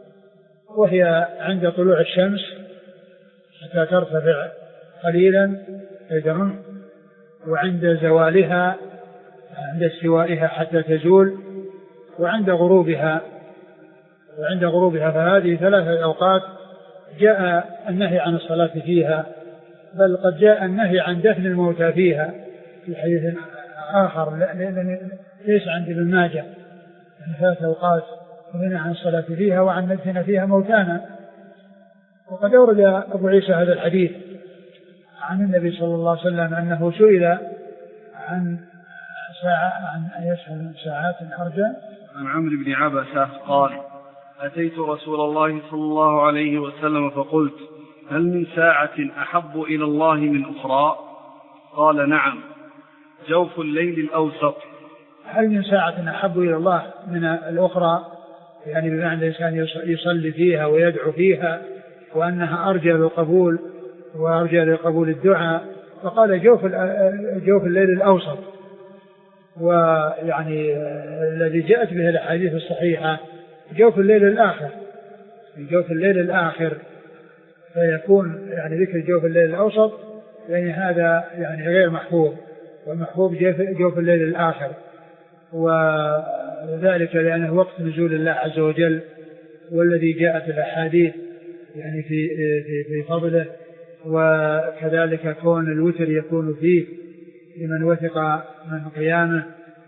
وهي عند طلوع الشمس حتى ترتفع قليلا قدرا، وعند زوالها عند استوائها حتى تزول، وعند غروبها وعند غروبها فهذه ثلاثة أوقات جاء النهي عن الصلاة فيها، بل قد جاء النهي عن دفن الموتى فيها في حديث آخر ليس عند ابن ماجه، ثلاثة أوقات النهي عن الصلاة فيها وعن ندفن فيها موتانا. وقد أورد أبو عيسى هذا الحديث عن النبي صلى الله عليه وسلم أنه سئل عن ساعة عن يسأل ساعات أرجى عن عمرو بن عبسة قال أتيت رسول الله صلى الله عليه وسلم فقلت هل من ساعة أحب إلى الله من أخرى؟ قال نعم جوف الليل الأوسط. هل من ساعة أحب إلى الله من الأخرى؟ يعني بمعنى الإنسان يصلي فيها ويدعو فيها وأنها أرجى للقبول وأرجى لقبول الدعاء، فقال جوف جوف الليل الأوسط. ويعني الذي جاءت به الأحاديث الصحيحة جوف الليل الآخر، في جوف الليل الآخر، فيكون يعني ذكر جوف الليل الأوسط، يعني هذا يعني غير محفوظ، والمحفوظ جوف الليل الآخر، وذلك لأنه وقت نزول الله عز وجل، والذي جاءت الأحاديث يعني في في في فضله. وكذلك كون الوتر يكون فيه لمن وثق من قيامه،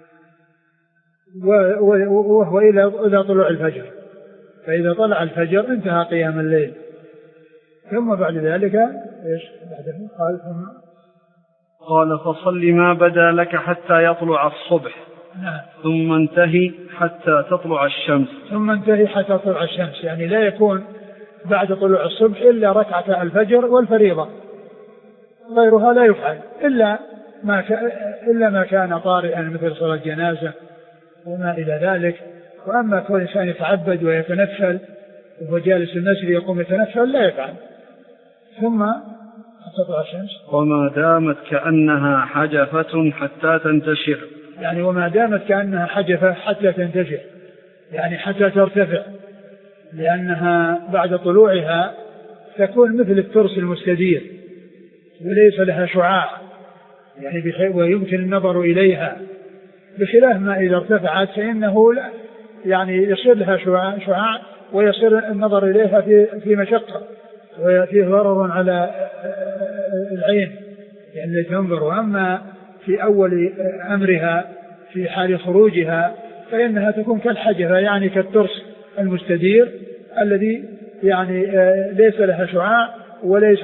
وهو إلى طلوع الفجر، فإذا طلع الفجر انتهى قيام الليل. ثم بعد ذلك ايش بعده؟ قال ثم قال فصل ما بدا لك حتى يطلع الصبح. نعم. ثم انتهي حتى تطلع الشمس. ثم انتهي حتى تطلع الشمس، يعني لا يكون بعد طلوع الصبح إلا ركعة الفجر والفريضة، غيرها لا يفعل إلا ما إلا ما كان طارئا مثل صلاة جنازة وما إلى ذلك. وأما كل إنسان يتعبد ويتنفل وهو جالس المسجد يقوم يتنفل لا يفعل. ثم تطلع الشمس وما دامت كأنها حجفة حتى تنتشر، يعني وما دامت كأنها حجفة حتى تنتشر، يعني حتى ترتفع، لأنها بعد طلوعها تكون مثل الترس المستدير وليس لها شعاع، يعني بحيث ويمكن النظر إليها، بخلاف ما إذا ارتفعت فإنه لا يعني يصير لها شعاع, شعاع ويصير النظر إليها في, في مشقة وفيه ضرر على العين يعني تنظر. وأما في أول أمرها في حال خروجها فإنها تكون كالحجرة، يعني كالترس المستدير الذي يعني ليس لها شعاع وليس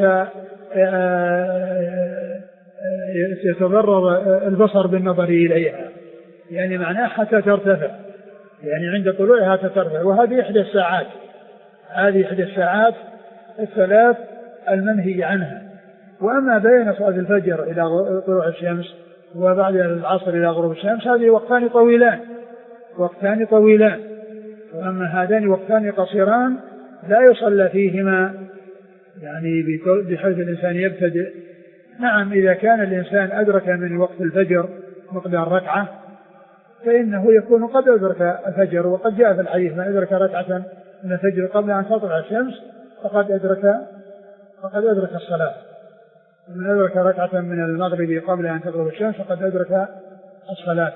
يتضرر البصر بالنظر إليها، يعني معناه حتى ترتفع، يعني عند طلوعها ترتفع. وهذه إحدى الساعات، هذه إحدى الساعات الثلاث المنهي عنها. وأما بين صلاة الفجر إلى طلوع الشمس وبعد العصر إلى غروب الشمس هذه وقتان طويلان، وقتان طويلان. وأما هذان وقتان قصيران لا يصلى فيهما يعني بحيث الإنسان يبتدئ. نعم إذا كان الإنسان أدرك من وقت الفجر مقدار ركعة فإنه يكون قد أدرك الفجر، وقد جاء في الحديث من أدرك ركعة من الفجر قبل أن تطلع الشمس فقد أدرك فقد أدرك الصلاة، ومن أدرك ركعة من المغرب قبل أن تغرب الشمس فقد أدرك الصلاة.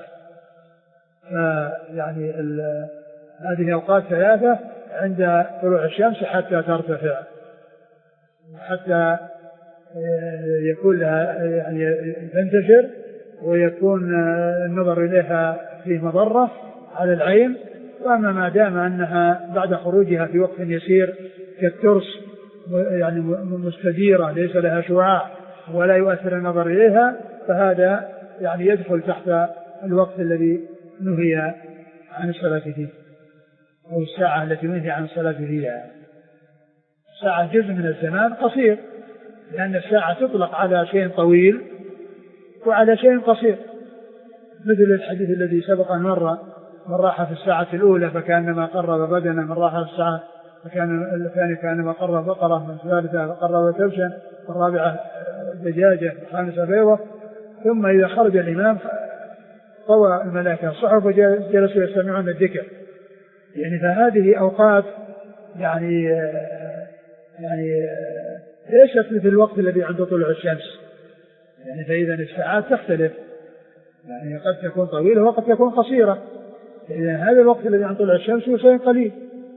يعني هذه الأوقات ثلاثة عند طلوع الشمس حتى ترتفع، حتى يكون لها يعني تنتشر ويكون النظر إليها فيه مضرة على العين. وأما ما دام أنها بعد خروجها في وقت يسير كالترس يعني مستديرة ليس لها شعاع ولا يؤثر النظر إليها فهذا يعني يدخل تحت الوقت الذي نهي عن الصلاة فيه، أو الساعة التي نهي عن الصلاة فيها. الساعة جزء من الزمان قصير، لأن الساعة تطلق على شيء طويل وعلى شيء قصير، مثل الحديث الذي سبق أن مر: من راح في الساعة الأولى فكأنما قرب بدنا، من راح في الساعة فكان الثاني كأنما قرب بقرة، من الثالثة فقرب كبشا، والرابعة دجاجة، والخامسة بيضة. ثم إذا خرج الإمام طوى الملائكة الصحف وجلسوا يستمعون الذكر. يعني فهذه أوقات يعني يعني ليست مثل الوقت الذي عند طلوع الشمس، يعني فإذا الساعات تختلف، يعني قد تكون طويلة وقد تكون قصيرة. إذا هذا الوقت الذي عند طلوع الشمس هو شيء قليل.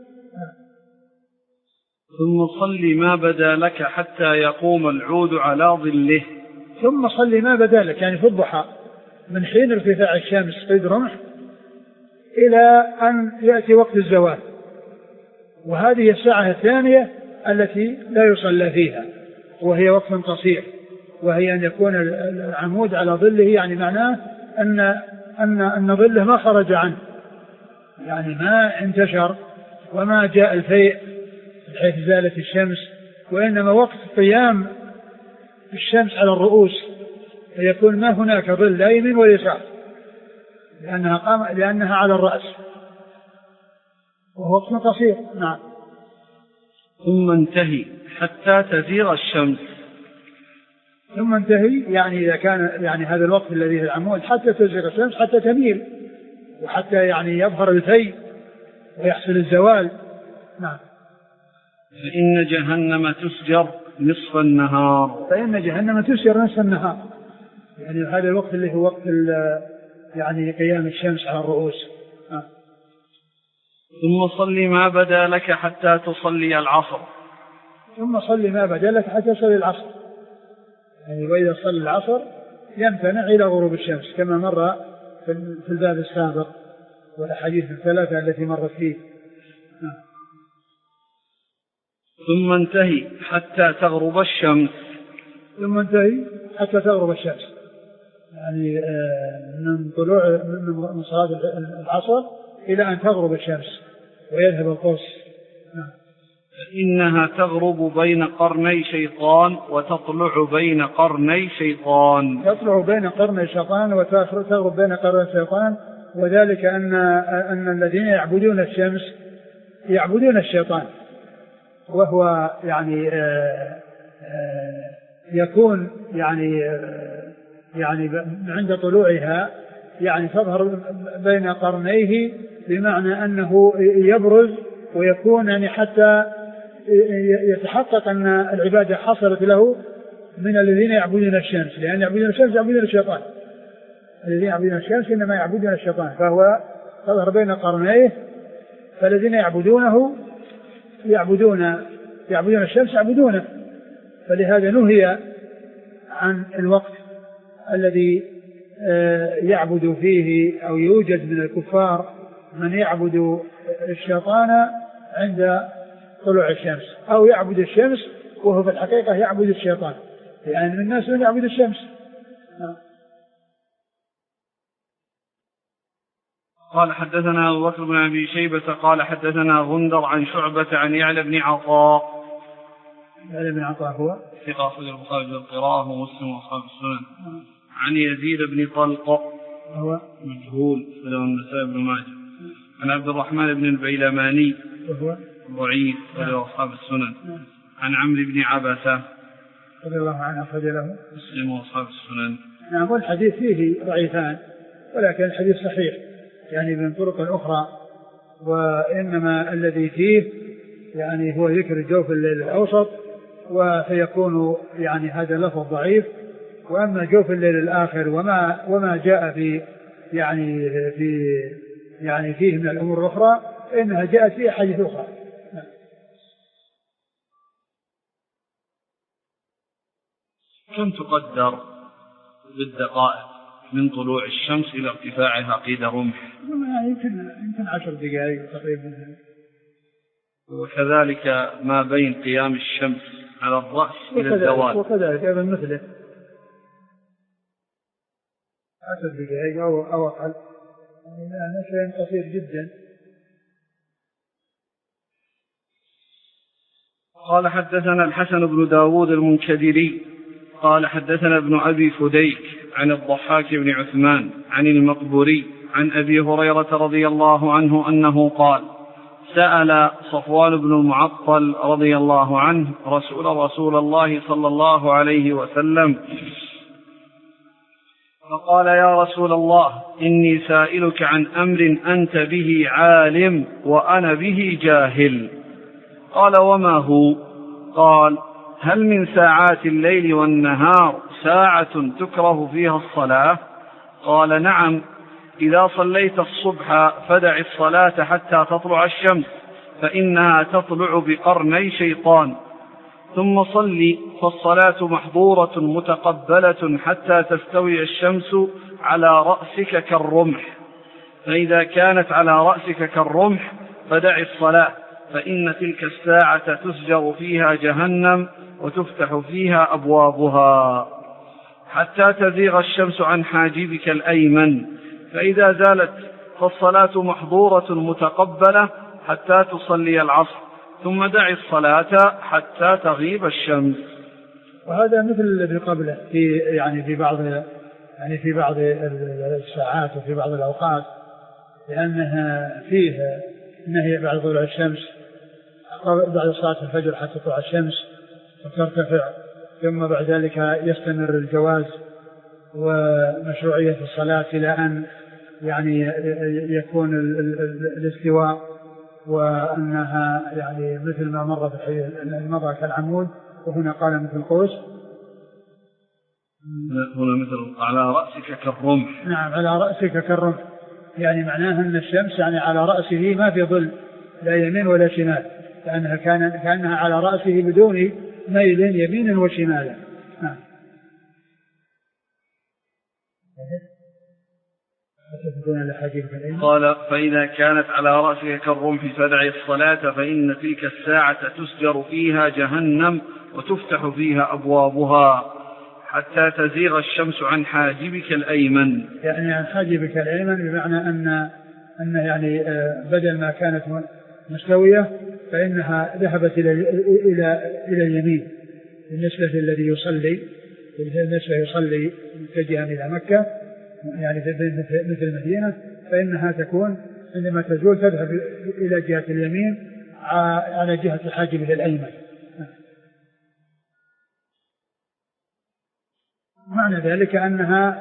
ثم صل ما بدا لك حتى يقوم العود على ظله. ثم صل ما بدا لك يعني في الضحى من حين ارتفاع الشمس قيد رمح إلى أن يأتي وقت الزوال، وهذه الساعة الثانية التي لا يصلى فيها، وهي وقت قصير، وهي أن يكون العمود على ظله، يعني معناه أن أن أن ظله ما خرج عنه، يعني ما انتشر وما جاء الفيء بحيث زالت الشمس، وإنما وقت قيام الشمس على الرؤوس، فيكون ما هناك ظل لا يمين ولا يسار، لأنها قام لأنها على الرأس، وهو وقت قصير. نعم. ثم انتهي حتى تزيغ الشمس. ثم انتهي يعني إذا كان يعني هذا الوقت الذي في العمود حتى تزيغ الشمس، حتى تميل، وحتى يعني يظهر الفي ويحصل الزوال. نعم. فإن جهنم تسجر نصف النهار. فإن جهنم تسجر نصف النهار، يعني هذا الوقت اللي هو وقت يعني قيام الشمس على الرؤوس. آه. ثم صلي ما بدا لك حتى تصلي العصر. ثم صلي ما بدا لك حتى تصلي العصر، يعني وإذا صلي العصر يمتنع إلى غروب الشمس كما مر في الباب السابق والأحاديث الثلاثة التي مرت فيه. آه. ثم انتهي حتى تغرب الشمس. ثم انتهي حتى تغرب الشمس، يعني من طلوع من صلاة العصر إلى أن تغرب الشمس ويذهب القرص. إنها تغرب بين قرني شيطان وتطلع بين قرني شيطان. تطلع بين قرني شيطان وتغرب بين قرني شيطان، وذلك أن أن الذين يعبدون الشمس يعبدون الشيطان، وهو يعني آآ آآ يكون يعني يعني عند طلوعها يعني تظهر بين قرنيه، بمعنى أنه يبرز ويكون يعني حتى يتحقق أن العبادة حصلت له من الذين يعبدون الشمس، لأن يعبدون الشمس يعبدون الشيطان. الذين يعبدون الشمس إنما يعبدون الشيطان، فهو تظهر بين قرنيه، فالذين يعبدونه يعبدون يعبدون الشمس يعبدونه. فلهذا نهي عن الوقت الذي يعبد فيه أو يوجد من الكفار من يعبد الشيطان عند طلوع الشمس، أو يعبد الشمس وهو في الحقيقة يعبد الشيطان، لأن يعني الناس من يعبد الشمس. قال حدثنا أبو بكر بن أبي شيبة قال حدثنا غندر عن شعبة عن يعلى بن عطاء. يعلى بن عطاء هو ثقة أخرجه البخاري بالقراءة ومسلم وأصحاب السنن. عن يزيد بن طلق هو مجهول له النسائي بن ماجه. عن عبد الرحمن بن البيلماني وهو ضعيف وله أصحاب السنن. عن عمرو بن عبسة رضي الله عنه أخرج له مسلم وأصحاب السنن. نعم. والحديث فيه ضعيفان، ولكن الحديث صحيح يعني من طرق أخرى، وإنما الذي فيه يعني هو ذكر جوف الليل الأوسط، وسيكون يعني هذا لفظ ضعيف. وأما جوف الليل الآخر وما وما جاء في يعني في يعني فيه من الأمور الأخرى إنها جاءت في أحاديث أخرى. كم تقدر بالدقائق من طلوع الشمس إلى ارتفاعها قيد رمح؟ يمكن يمكن عشر دقائق تقريبا. وكذلك ما بين قيام الشمس على الرأس إلى الزوال. وكذلك أيضا مثله عشر دقائق أو أو أقل، يعني شيء قصير جدا. قال حدثنا الحسن بن داود المنكدري قال حدثنا ابن أبي فديك عن الضحاك بن عثمان عن المقبوري عن أبي هريرة رضي الله عنه أنه قال سأل صفوان بن المعطل رضي الله عنه رسول رسول الله صلى الله عليه وسلم فقال يا رسول الله إني سائلك عن أمر أنت به عالم وأنا به جاهل. قال وما هو؟ قال هل من ساعات الليل والنهار ساعة تكره فيها الصلاة؟ قال نعم، إذا صليت الصبح فدع الصلاة حتى تطلع الشمس فإنها تطلع بقرني شيطان، ثم صلي فالصلاة محظورة متقبلة حتى تستوي الشمس على رأسك كالرمح، فإذا كانت على رأسك كالرمح فدع الصلاة، فإن تلك الساعة تسجر فيها جهنم وتفتح فيها أبوابها حتى تزيغ الشمس عن حاجبك الأيمن، فإذا زالت فالصلاة محظورة متقبلة حتى تصلي العصر، ثم دع الصلاة حتى تغيب الشمس. وهذا مثل الذي قبله في يعني في بعض يعني في بعض الساعات وفي بعض الأوقات، لأنها فيه نهي بعد طلوع الشمس بعد صلاة الفجر حتى تطلع الشمس وترتفع، ثم بعد ذلك يستمر الجواز ومشروعية الصلاة إلى أن يعني يكون الاستواء وأنها يعني مثل ما مر في الحديث أن مضى كالعمود، وهنا قال مثل القوس. هنا مثل على رأسك كالرمح. نعم على رأسك كالرمح، يعني معناها أن الشمس يعني على رأسه ما في ظل لا يمين ولا شمال، لأنها كان كأنها على رأسه بدون ميل يمين وشمالا. نعم. قال فإذا كانت على رأسك كالرمح فدع الصلاة فإن تلك الساعة تسجر فيها جهنم وتفتح فيها أبوابها حتى تزيغ الشمس عن حاجبك الأيمن. يعني عن حاجبك الأيمن بمعنى أن أن يعني بدل ما كانت مستوية فإنها ذهبت إلى إلى إلى اليمين بالنسبة للذي يصلي بالنسبة يصلي متجها إلى مكة يعني مثل المدينة، فإنها تكون عندما تزول تذهب إلى جهة اليمين على جهة الحاجب الأيمن. معنى ذلك أنها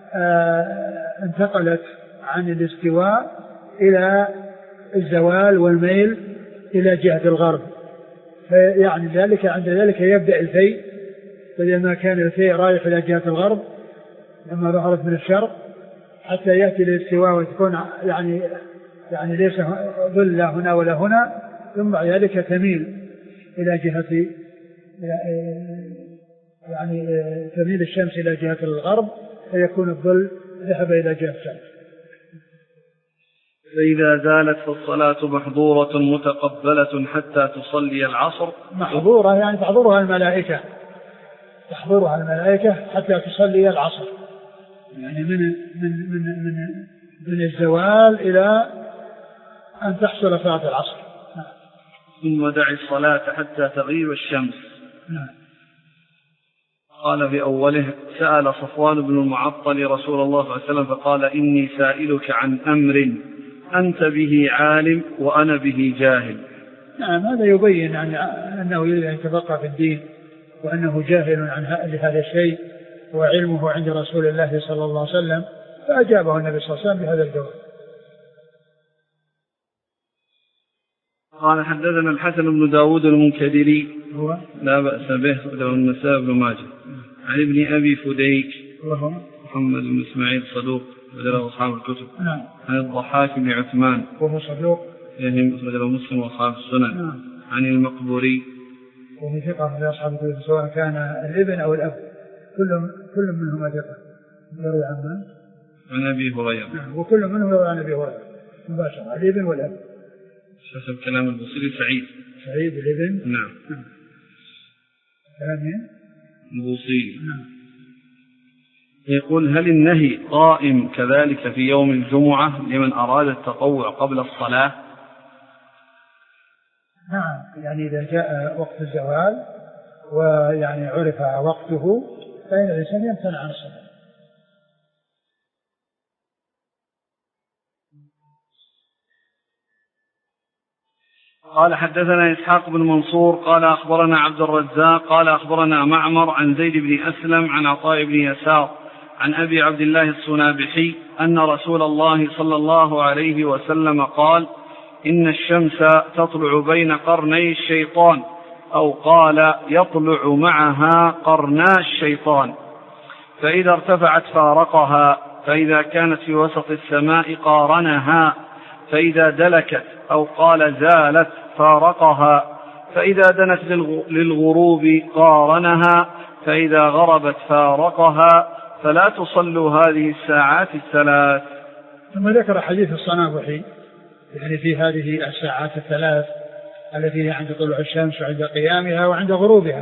انتقلت عن الاستواء إلى الزوال والميل إلى جهة الغرب، يعني ذلك عند ذلك يبدأ الفيء، فلما كان الفيء رايح إلى جهة الغرب لما ظهرت من الشرق حتى يأتي للاستواء وتكون يعني يعني ليس ظل لا هنا ولا هنا، ثم بعد ذلك تميل إلى جهة يعني تميل الشمس إلى جهة الغرب فيكون الظل ذهب إلى جهة الشمس. فإذا زالت فالصلاة محظورة متقبلة حتى تصلي العصر. محظورة يعني تحضرها الملائكة تحضرها الملائكة حتى تصلي العصر، يعني من من من من من الزوال إلى أن تحصل صلاة العصر. ثم دع الصلاة حتى تغيب الشمس. نعم. قال في أوله سأل صفوان بن المعطل رسول الله صلى الله عليه وسلم فقال إني سائلك عن أمر أنت به عالم وأنا به جاهل. نعم هذا يبين عن أنه يريد أن يتفقه في الدين وأنه جاهل عن هذا الشيء وعلمه عند رسول الله صلى الله عليه وسلم، فأجابه النبي صلى الله عليه وسلم بهذا الجواب. قال حدثنا الحسن بن داود المنكدري هو لا بأس به له النسائي بن ماجه عن ابن أبي فديك وهو محمد بن إسماعيل صدوق وله أصحاب الكتب. نعم. عن الضحاك بن عثمان وهو صدوق يهم أخرجه مسلم وأصحاب السنن. نعم. عن المقبوري وهو ثقة من أصحاب الكتب سواء كان الابن أو الأب كل كل منهما ثقة يروي عن من؟ عن أبي هريرة. نعم وكل منهم يروي عن أبي هريرة مباشرة الابن والأب حسب كلام البصري سعيد سعيد الابن. نعم. نعم. كلام البصري. نعم. يقول هل النهي قائم كذلك في يوم الجمعة لمن أراد التطوع قبل الصلاة؟ نعم يعني إذا جاء وقت الزوال ويعني عرف وقته فإن الإنسان يمتنع عن الصلاة. قال حدثنا إسحاق بن منصور قال أخبرنا عبد الرزاق قال أخبرنا معمر عن زيد بن أسلم عن عطاء بن يسار عن أبي عبد الله الصنابحي أن رسول الله صلى الله عليه وسلم قال إن الشمس تطلع بين قرني الشيطان أو قال يطلع معها قرنا الشيطان، فإذا ارتفعت فارقها، فإذا كانت في وسط السماء قارنها، فإذا دلكت أو قال زالت فارقها، فإذا دنت للغروب قارنها، فإذا غربت فارقها، فلا تصلوا هذه الساعات الثلاث. ثم ذكر حديث الصنابحي يعني في هذه الساعات الثلاث التي هي عند طلوع الشمس وعند قيامها وعند غروبها.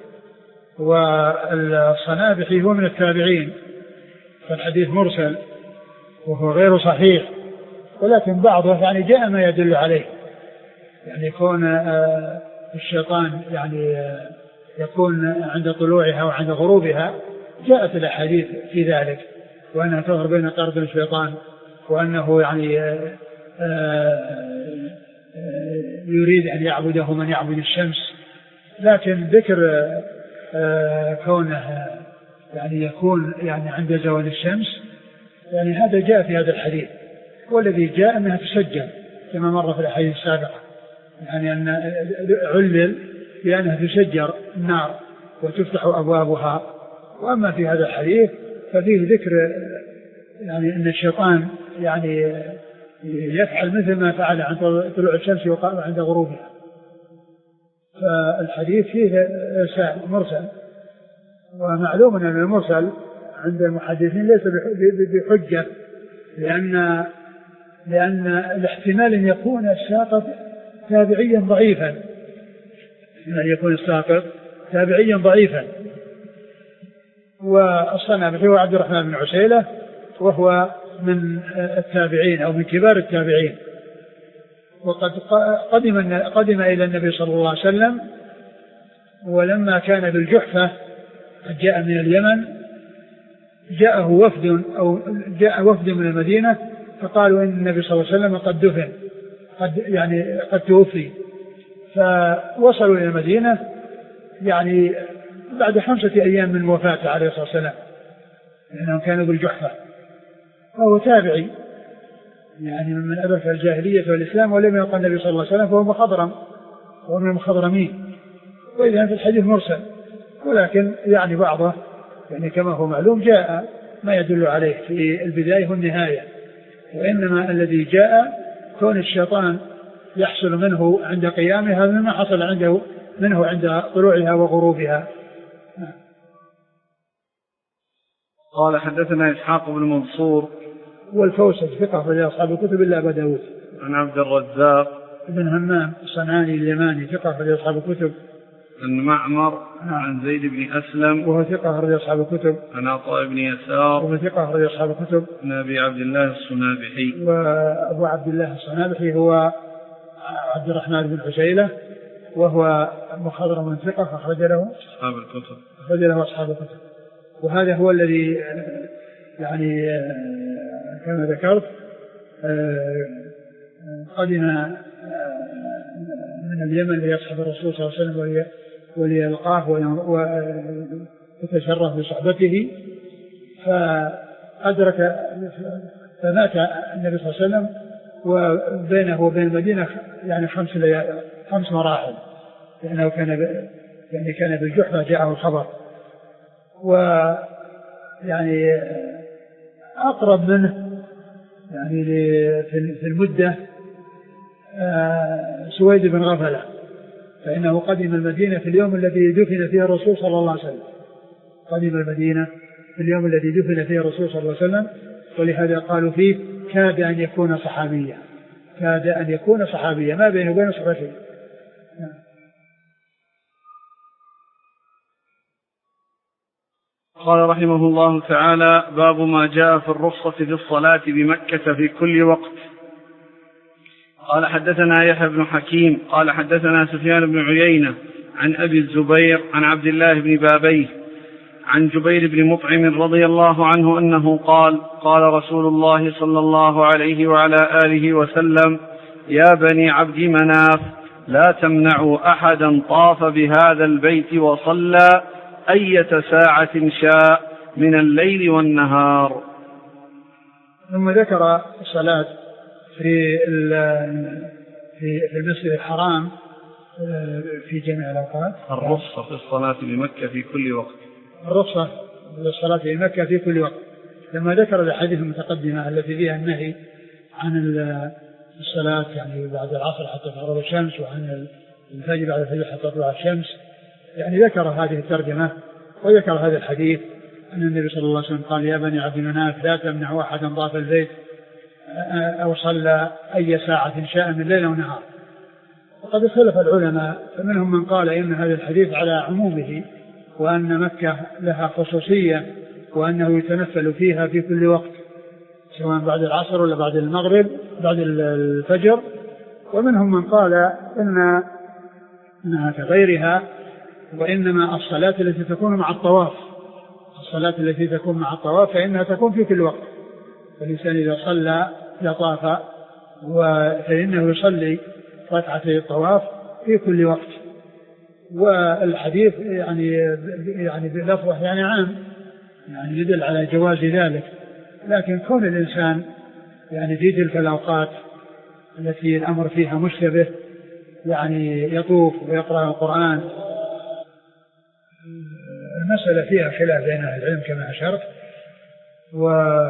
والصنابحي هو من التابعين، فالحديث مرسل وهو غير صحيح، ولكن بعضه يعني جاء ما يدل عليه، يعني يكون الشيطان يعني يكون عند طلوعها وعند غروبها، جاءت الأحاديث في ذلك، وأنها تظهر بين قرن الشيطان، وأنه يعني يريد أن يعبده من يعبد الشمس. لكن ذكر كونه يعني يكون يعني عند زوال الشمس يعني هذا جاء في هذا الحديث، والذي جاء أنها تسجل كما مر في الأحاديث السابقة، يعني أن علل بأنها تشجر النار وتفتح أبوابها. وأما في هذا الحديث ففيه ذكر يعني أن الشيطان يعني يفعل مثل ما فعل عند طلوع الشمس وعند غروبها. فالحديث فيه إرسال مرسل، ومعلوم أن المرسل عند المحدثين ليس بحجة، لأن لأن الاحتمال أن يكون الساقط تابعيا ضعيفا، أن يكون الساقط تابعيا ضعيفا. والصنابحي هو عبد الرحمن بن عسيلة، وهو من التابعين أو من كبار التابعين، وقد قدم قدم إلى النبي صلى الله عليه وسلم، ولما كان بالجحفة قد جاء من اليمن، جاءه وفد أو جاء وفد من المدينة فقالوا إن النبي صلى الله عليه وسلم قد دفن، قد يعني قد توفي. فوصلوا إلى المدينة يعني بعد خمسة أيام من وفاته عليه الصلاة والسلام، لأنهم كانوا بالجحفة. فهو تابعي يعني من أدرك الجاهلية والإسلام ولم يلقى النبي صلى الله عليه وسلم، فهو مخضرم، هو من المخضرمين. وإذا في الحديث مرسل، ولكن يعني بعضه يعني كما هو معلوم جاء ما يدل عليه في البداية والنهاية، وإنما الذي جاء كون الشيطان يحصل منه عند قيامها مما حصل عنده منه عند طلوعها وغروبها. قال حدثنا إسحاق بن منصور والفوسج ثقة في أصحاب الكتب إلا أبا داود. عن عبد الرزاق بن همام الصنعاني اليماني ثقة في أصحاب الكتب. عن معمر عن زيد بن أسلم وهو ثقة في أصحاب الكتب. عن عطاء بن يسار وهو ثقة في أصحاب الكتب. عن أبي عبد الله الصنابحي. وأبو عبد الله الصنابحي هو عبد الرحمن بن عسيلة، وهو مخضرم ثقة أخرج له أصحاب الكتب. أخرج له أصحاب الكتب. وهذا هو الذي يعني كما ذكرت قدم من اليمن ليصحب الرسول صلى الله عليه وسلم وليلقاه ويتشرف بصحبته، فأدرك فمات النبي صلى الله عليه وسلم وبينه وبين المدينة يعني خمس خمس مراحل، لأنه كان يعني كان بالجحفة جاءه الخبر. ويعني أقرب منه يعني في المدة سويد بن غفلة، فإنه قدم المدينة في اليوم الذي دفن فيه الرسول صلى الله عليه وسلم. قدم المدينة في اليوم الذي دفن فيه الرسول صلى الله عليه وسلم، ولهذا قالوا فيه كاد أن يكون صحابيا، كاد أن يكون صحابيا، ما بينه وبين صحبته. قال رحمه الله تعالى: باب ما جاء في الرخصة في الصلاة بمكة في كل وقت. قال حدثنا يحيى بن حكيم قال حدثنا سفيان بن عيينة عن أبي الزبير عن عبد الله بن بابيه عن جبير بن مطعم رضي الله عنه أنه قال: قال رسول الله صلى الله عليه وعلى آله وسلم: يا بني عبد مناف لا تمنعوا أحدا طاف بهذا البيت وصلى أية ساعة شاء من الليل والنهار. ثم ذكر الصلاة في في المسجد الحرام في جميع الأوقات. الرخصة في الصلاة بمكة في كل وقت. الرخصة للصلاة في مكة في كل وقت، لما ذكر الأحاديث المتقدمة التي فيها النهي عن الصلاة يعني بعد العصر حتى تغرب الشمس، وعن الفجر بعد الفجر حتى تطلع الشمس، يعني ذكر هذه الترجمة وذكر هذا الحديث أن النبي صلى الله عليه وسلم قال: يا بني عبد مناف لا تمنعوا أحدا طاف البيت أو صلى أي ساعة شاء من ليل ونهار. وقد اختلف العلماء، فمنهم من قال إن هذا الحديث على عمومه، وأن مكة لها خصوصية، وأنه يتنفل فيها في كل وقت سواء بعد العصر ولا بعد المغرب بعد الفجر. ومنهم من قال إن إنها كغيرها، وإنما الصلاة التي تكون مع الطواف، الصلاة التي تكون مع الطواف فإنها تكون في كل وقت. فالإنسان إذا صلى إذا طاف فإنه يصلي ركعتي الطواف في كل وقت. والحديث يعني يعني بلفظه يعني عام، يعني يدل على جواز ذلك، لكن كون الإنسان يعني في تلك الأوقات التي الأمر فيها مشتبه يعني يطوف ويقرأ القرآن. المسألة فيها خلاف بين أهل العلم كما أشرت، و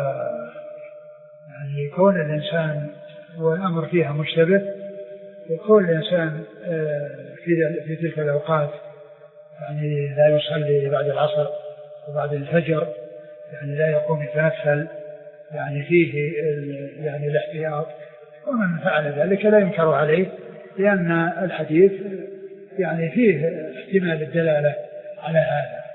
يعني كون الإنسان والأمر فيها مشتبه، وكون الإنسان في في تلك الأوقات يعني لا يصلي بعد العصر وبعد الفجر، يعني لا يقوم يتنفل، يعني فيه يعني الاحتياط، ومن فعل ذلك لا ينكر عليه، لأن الحديث يعني فيه احتمال الدلالة على هذا.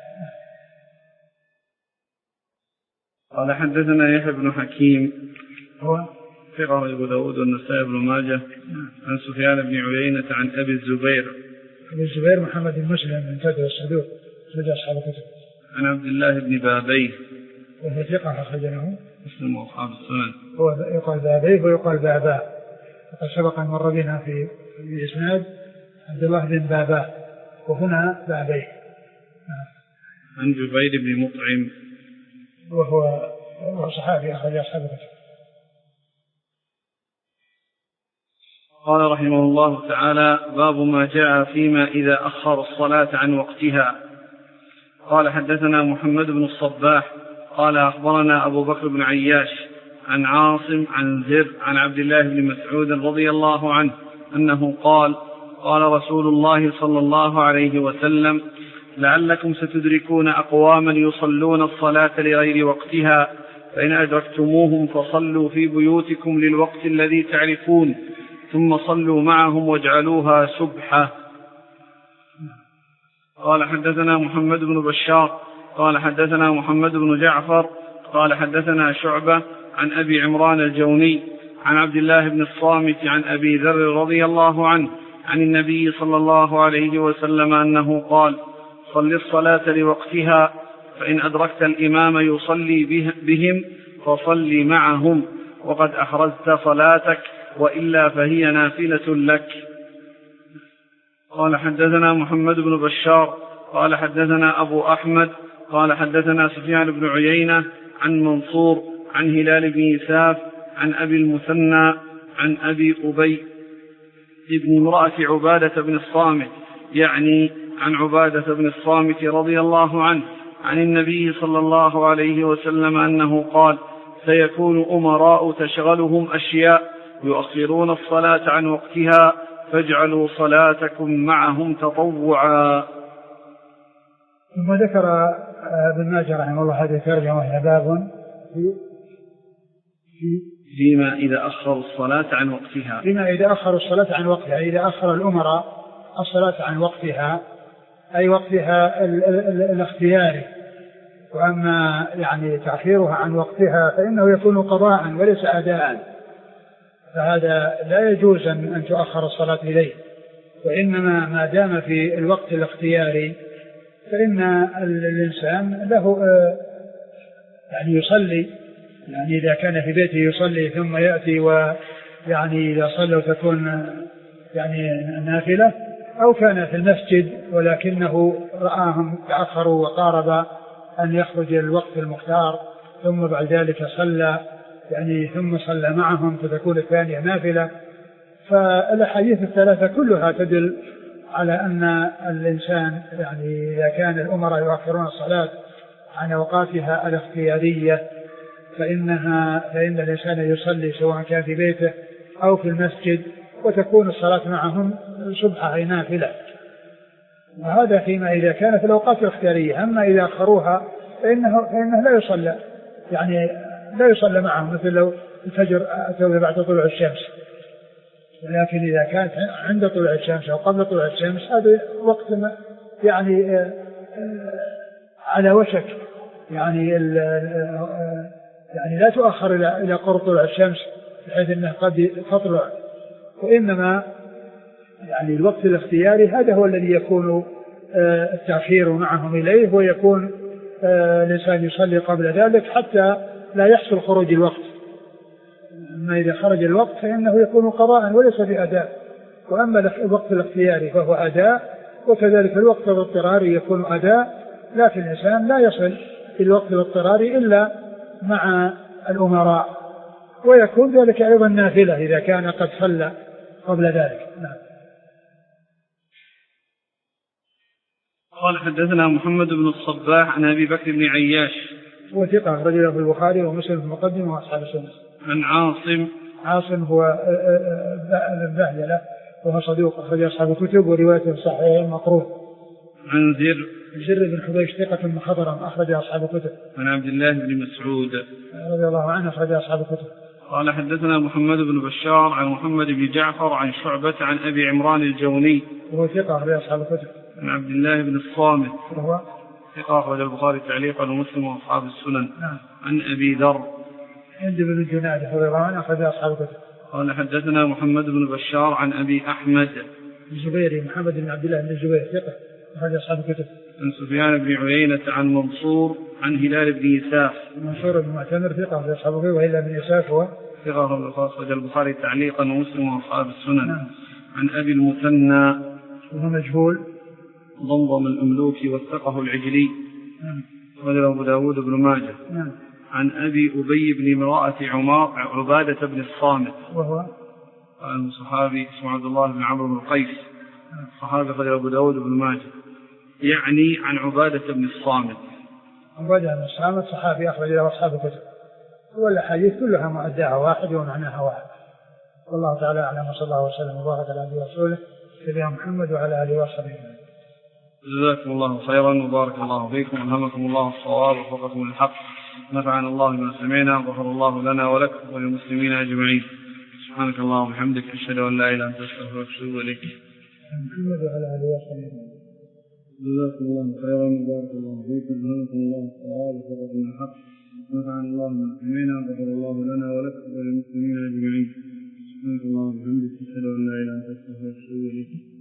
قال حدثنا يحيى بن حكيم هو ثقة أبو داود والنسائي بن ماجه عن سفيان بن عيينة عن أبي الزبير أبي الزبير محمد بن مسلم من كتب الصدوق سجى أصحاب الكتب عن عبد الله بن بابيه وهو ثقة أخرجه مسلم وأصحاب السنن. هو يقال بابيه ويقال بابا، وقد سبق أن مر بنا في الإسناد عبد الله بن بابا وهنا بابيه. عن جبير بن مطعم وهو وهو صحابي أخرج أصحاب الكتب. قال رحمه الله تعالى: باب ما جاء فيما إذا أخر الصلاة عن وقتها. قال حدثنا محمد بن الصباح قال أخبرنا أبو بكر بن عياش عن عاصم عن زر عن عبد الله بن مسعود رضي الله عنه أنه قال: قال رسول الله صلى الله عليه وسلم: لعلكم ستدركون أقواما يصلون الصلاة لغير وقتها، فإن أدركتموهم فصلوا في بيوتكم للوقت الذي تعرفون، ثم صلوا معهم واجعلوها سبحة. قال حدثنا محمد بن بشار قال حدثنا محمد بن جعفر قال حدثنا شعبة عن أبي عمران الجوني عن عبد الله بن الصامت عن أبي ذر رضي الله عنه عن النبي صلى الله عليه وسلم أنه قال: صل الصلاة لوقتها، فإن أدركت الإمام يصلي بهم فصل معهم، وقد أحرزت صلاتك، وإلا فهي نافلة لك. قال حدثنا محمد بن بشار قال حدثنا أبو أحمد قال حدثنا سفيان بن عيينة عن منصور عن هلال بن يساف عن أبي المثنى عن أبي أبي ابن امرأة عبادة بن الصامت، يعني عن عبادة بن الصامت رضي الله عنه عن النبي صلى الله عليه وسلم أنه قال: سيكون أمراء تشغلهم أشياء يؤخرون الصلاة عن وقتها، فاجعلوا صلاتكم معهم تطوعا. ثم ذكر ابن ماجه رحمه الله هذه الترجمة وهي باب في فيما إذا أخروا الصلاة عن وقتها. فيما إذا أخروا الصلاة عن وقتها، إذا أخر الأمراء الصلاة عن وقتها أي وقتها الاختياري، وأما يعني تأخيرها عن وقتها فإنه يكون قضاء وليس أداء، فهذا لا يجوز أن تؤخر الصلاة إليه، وإنما ما دام في الوقت الاختياري فإن الإنسان له يعني يصلي، يعني إذا كان في بيته يصلي ثم يأتي ويعني إذا صلوا تكون يعني نافلة، أو كان في المسجد ولكنه رآهم تأخروا وقارب أن يخرج الوقت المختار ثم بعد ذلك صلى يعني ثم صلى معهم فتكون الثانية نافلة. فالأحاديث الثلاثة كلها تدل على أن الإنسان يعني إذا كان الأمراء يؤخرون الصلاة عن أوقاتها الاختيارية فإنها فإن الإنسان يصلي سواء كان في بيته أو في المسجد، وتكون الصلاة معهم سبحة أي نافلة. وهذا فيما إذا كانت الأوقات الاختيارية. أما إذا أخروها فإنه, فإنه لا يصلى يعني لا يصلى معهم، مثل لو الفجر أتوا بعد طلوع الشمس، ولكن إذا كانت عند طلوع الشمس أو قبل طلوع الشمس هذا وقت يعني على وشك يعني يعني لا تؤخر إلى قرب طلوع الشمس بحيث أنه قد تطلع، وإنما يعني الوقت الاختياري هذا هو الذي يكون التأخير معهم إليه، ويكون الإنسان يصلي قبل ذلك حتى لا يحصل خروج الوقت. أما إذا خرج الوقت فإنه يكون قضاء وليس بأداء، وأما الوقت الاختياري فهو أداء، وكذلك الوقت الاضطراري يكون أداء، لكن الإنسان لا يصل إلى الوقت الاضطراري إلا مع الأمراء ويكون ذلك أيضا نافلة إذا كان قد صلى قبل ذلك. نعم. قال حدثنا محمد بن الصباح عن أبي بكر بن عياش هو ثقة رجل في البخاري ومسلم في المقدمة وأصحاب السنة. عن عاصم عاصم هو البهدلة وهو صدوق أخرج أصحاب الكتب وروايته صحيحة مقرون. عن زر زر بن حبيش ثقة مخضرم أخرج أصحاب الكتب. عن عبد الله بن مسعود رضي الله عنه أخرج أصحاب الكتب. قال حدثنا محمد بن بشار عن محمد بن جعفر عن شعبة عن أبي عمران الجوني وهو ثقة أخرج أصحاب الكتب. عن عبد الله بن الصامت وهو ثقة أخرج البخاري تعليقا ومسلم وأصحاب السنن. نعم. عن أبي ذر عند بن الجناد رضي الله عنه أخرج أصحاب الكتب. قال حدثنا محمد بن بشار عن أبي أحمد الزبيري محمد بن عبد الله بن الزبير ثقة أخرج أصحاب الكتب. عن سفيان بن عيينة عن منصور عن هلال بن يساف منصور بن معتمر ثقة أخرج أصحاب الكتب وهلال بن يساف هو ثقة أخرج البخاري تعليقا ومسلم وأصحاب السنن. نعم. عن أبي المثنى وهو مجهول ضمضم الأملوكي وثقه العجلي نعم. وله أبو داود بن ماجه. نعم. عن أبي أبي بن امرأة عمار عبادة بن الصامت وهو الصحابي اسمه عبد الله بن عمرو بن القيس صحابي أخرج أبو داود بن ماجه يعني عن عبادة بن الصامت. عبادة بن الصامت صحابي أخرج له أصحاب الكتب والأحاديث كلها مؤداها واحد ومعناها واحد. والله تعالى أعلم وصلى الله وسلم وبارك على عبده ورسوله سيدنا محمد وعلى آله وصحبه. جزاكم الله خيرا وبارك الله فيكم وألهمكم الله الصواب ووفقكم للحق. نفعنا الله بما سمعنا وغفر الله لنا ولكم وللمسلمين أجمعين. سبحانك اللهم وبحمدك أشهد أن لا إله إلا أنت أستغفرك وأتوب إليك. محمد وعلى آله وصحبه. جزاكم الله خيرا وبارك الله فيكم وألهمكم الله الصواب ووفقكم للحق. نفعنا الله بما سمعنا وغفر الله لنا ولكم وللمسلمين أجمعين. سبحانك اللهم وبحمدك أشهد أن لا إله إلا أنت أستغفرك وأتوب إليك.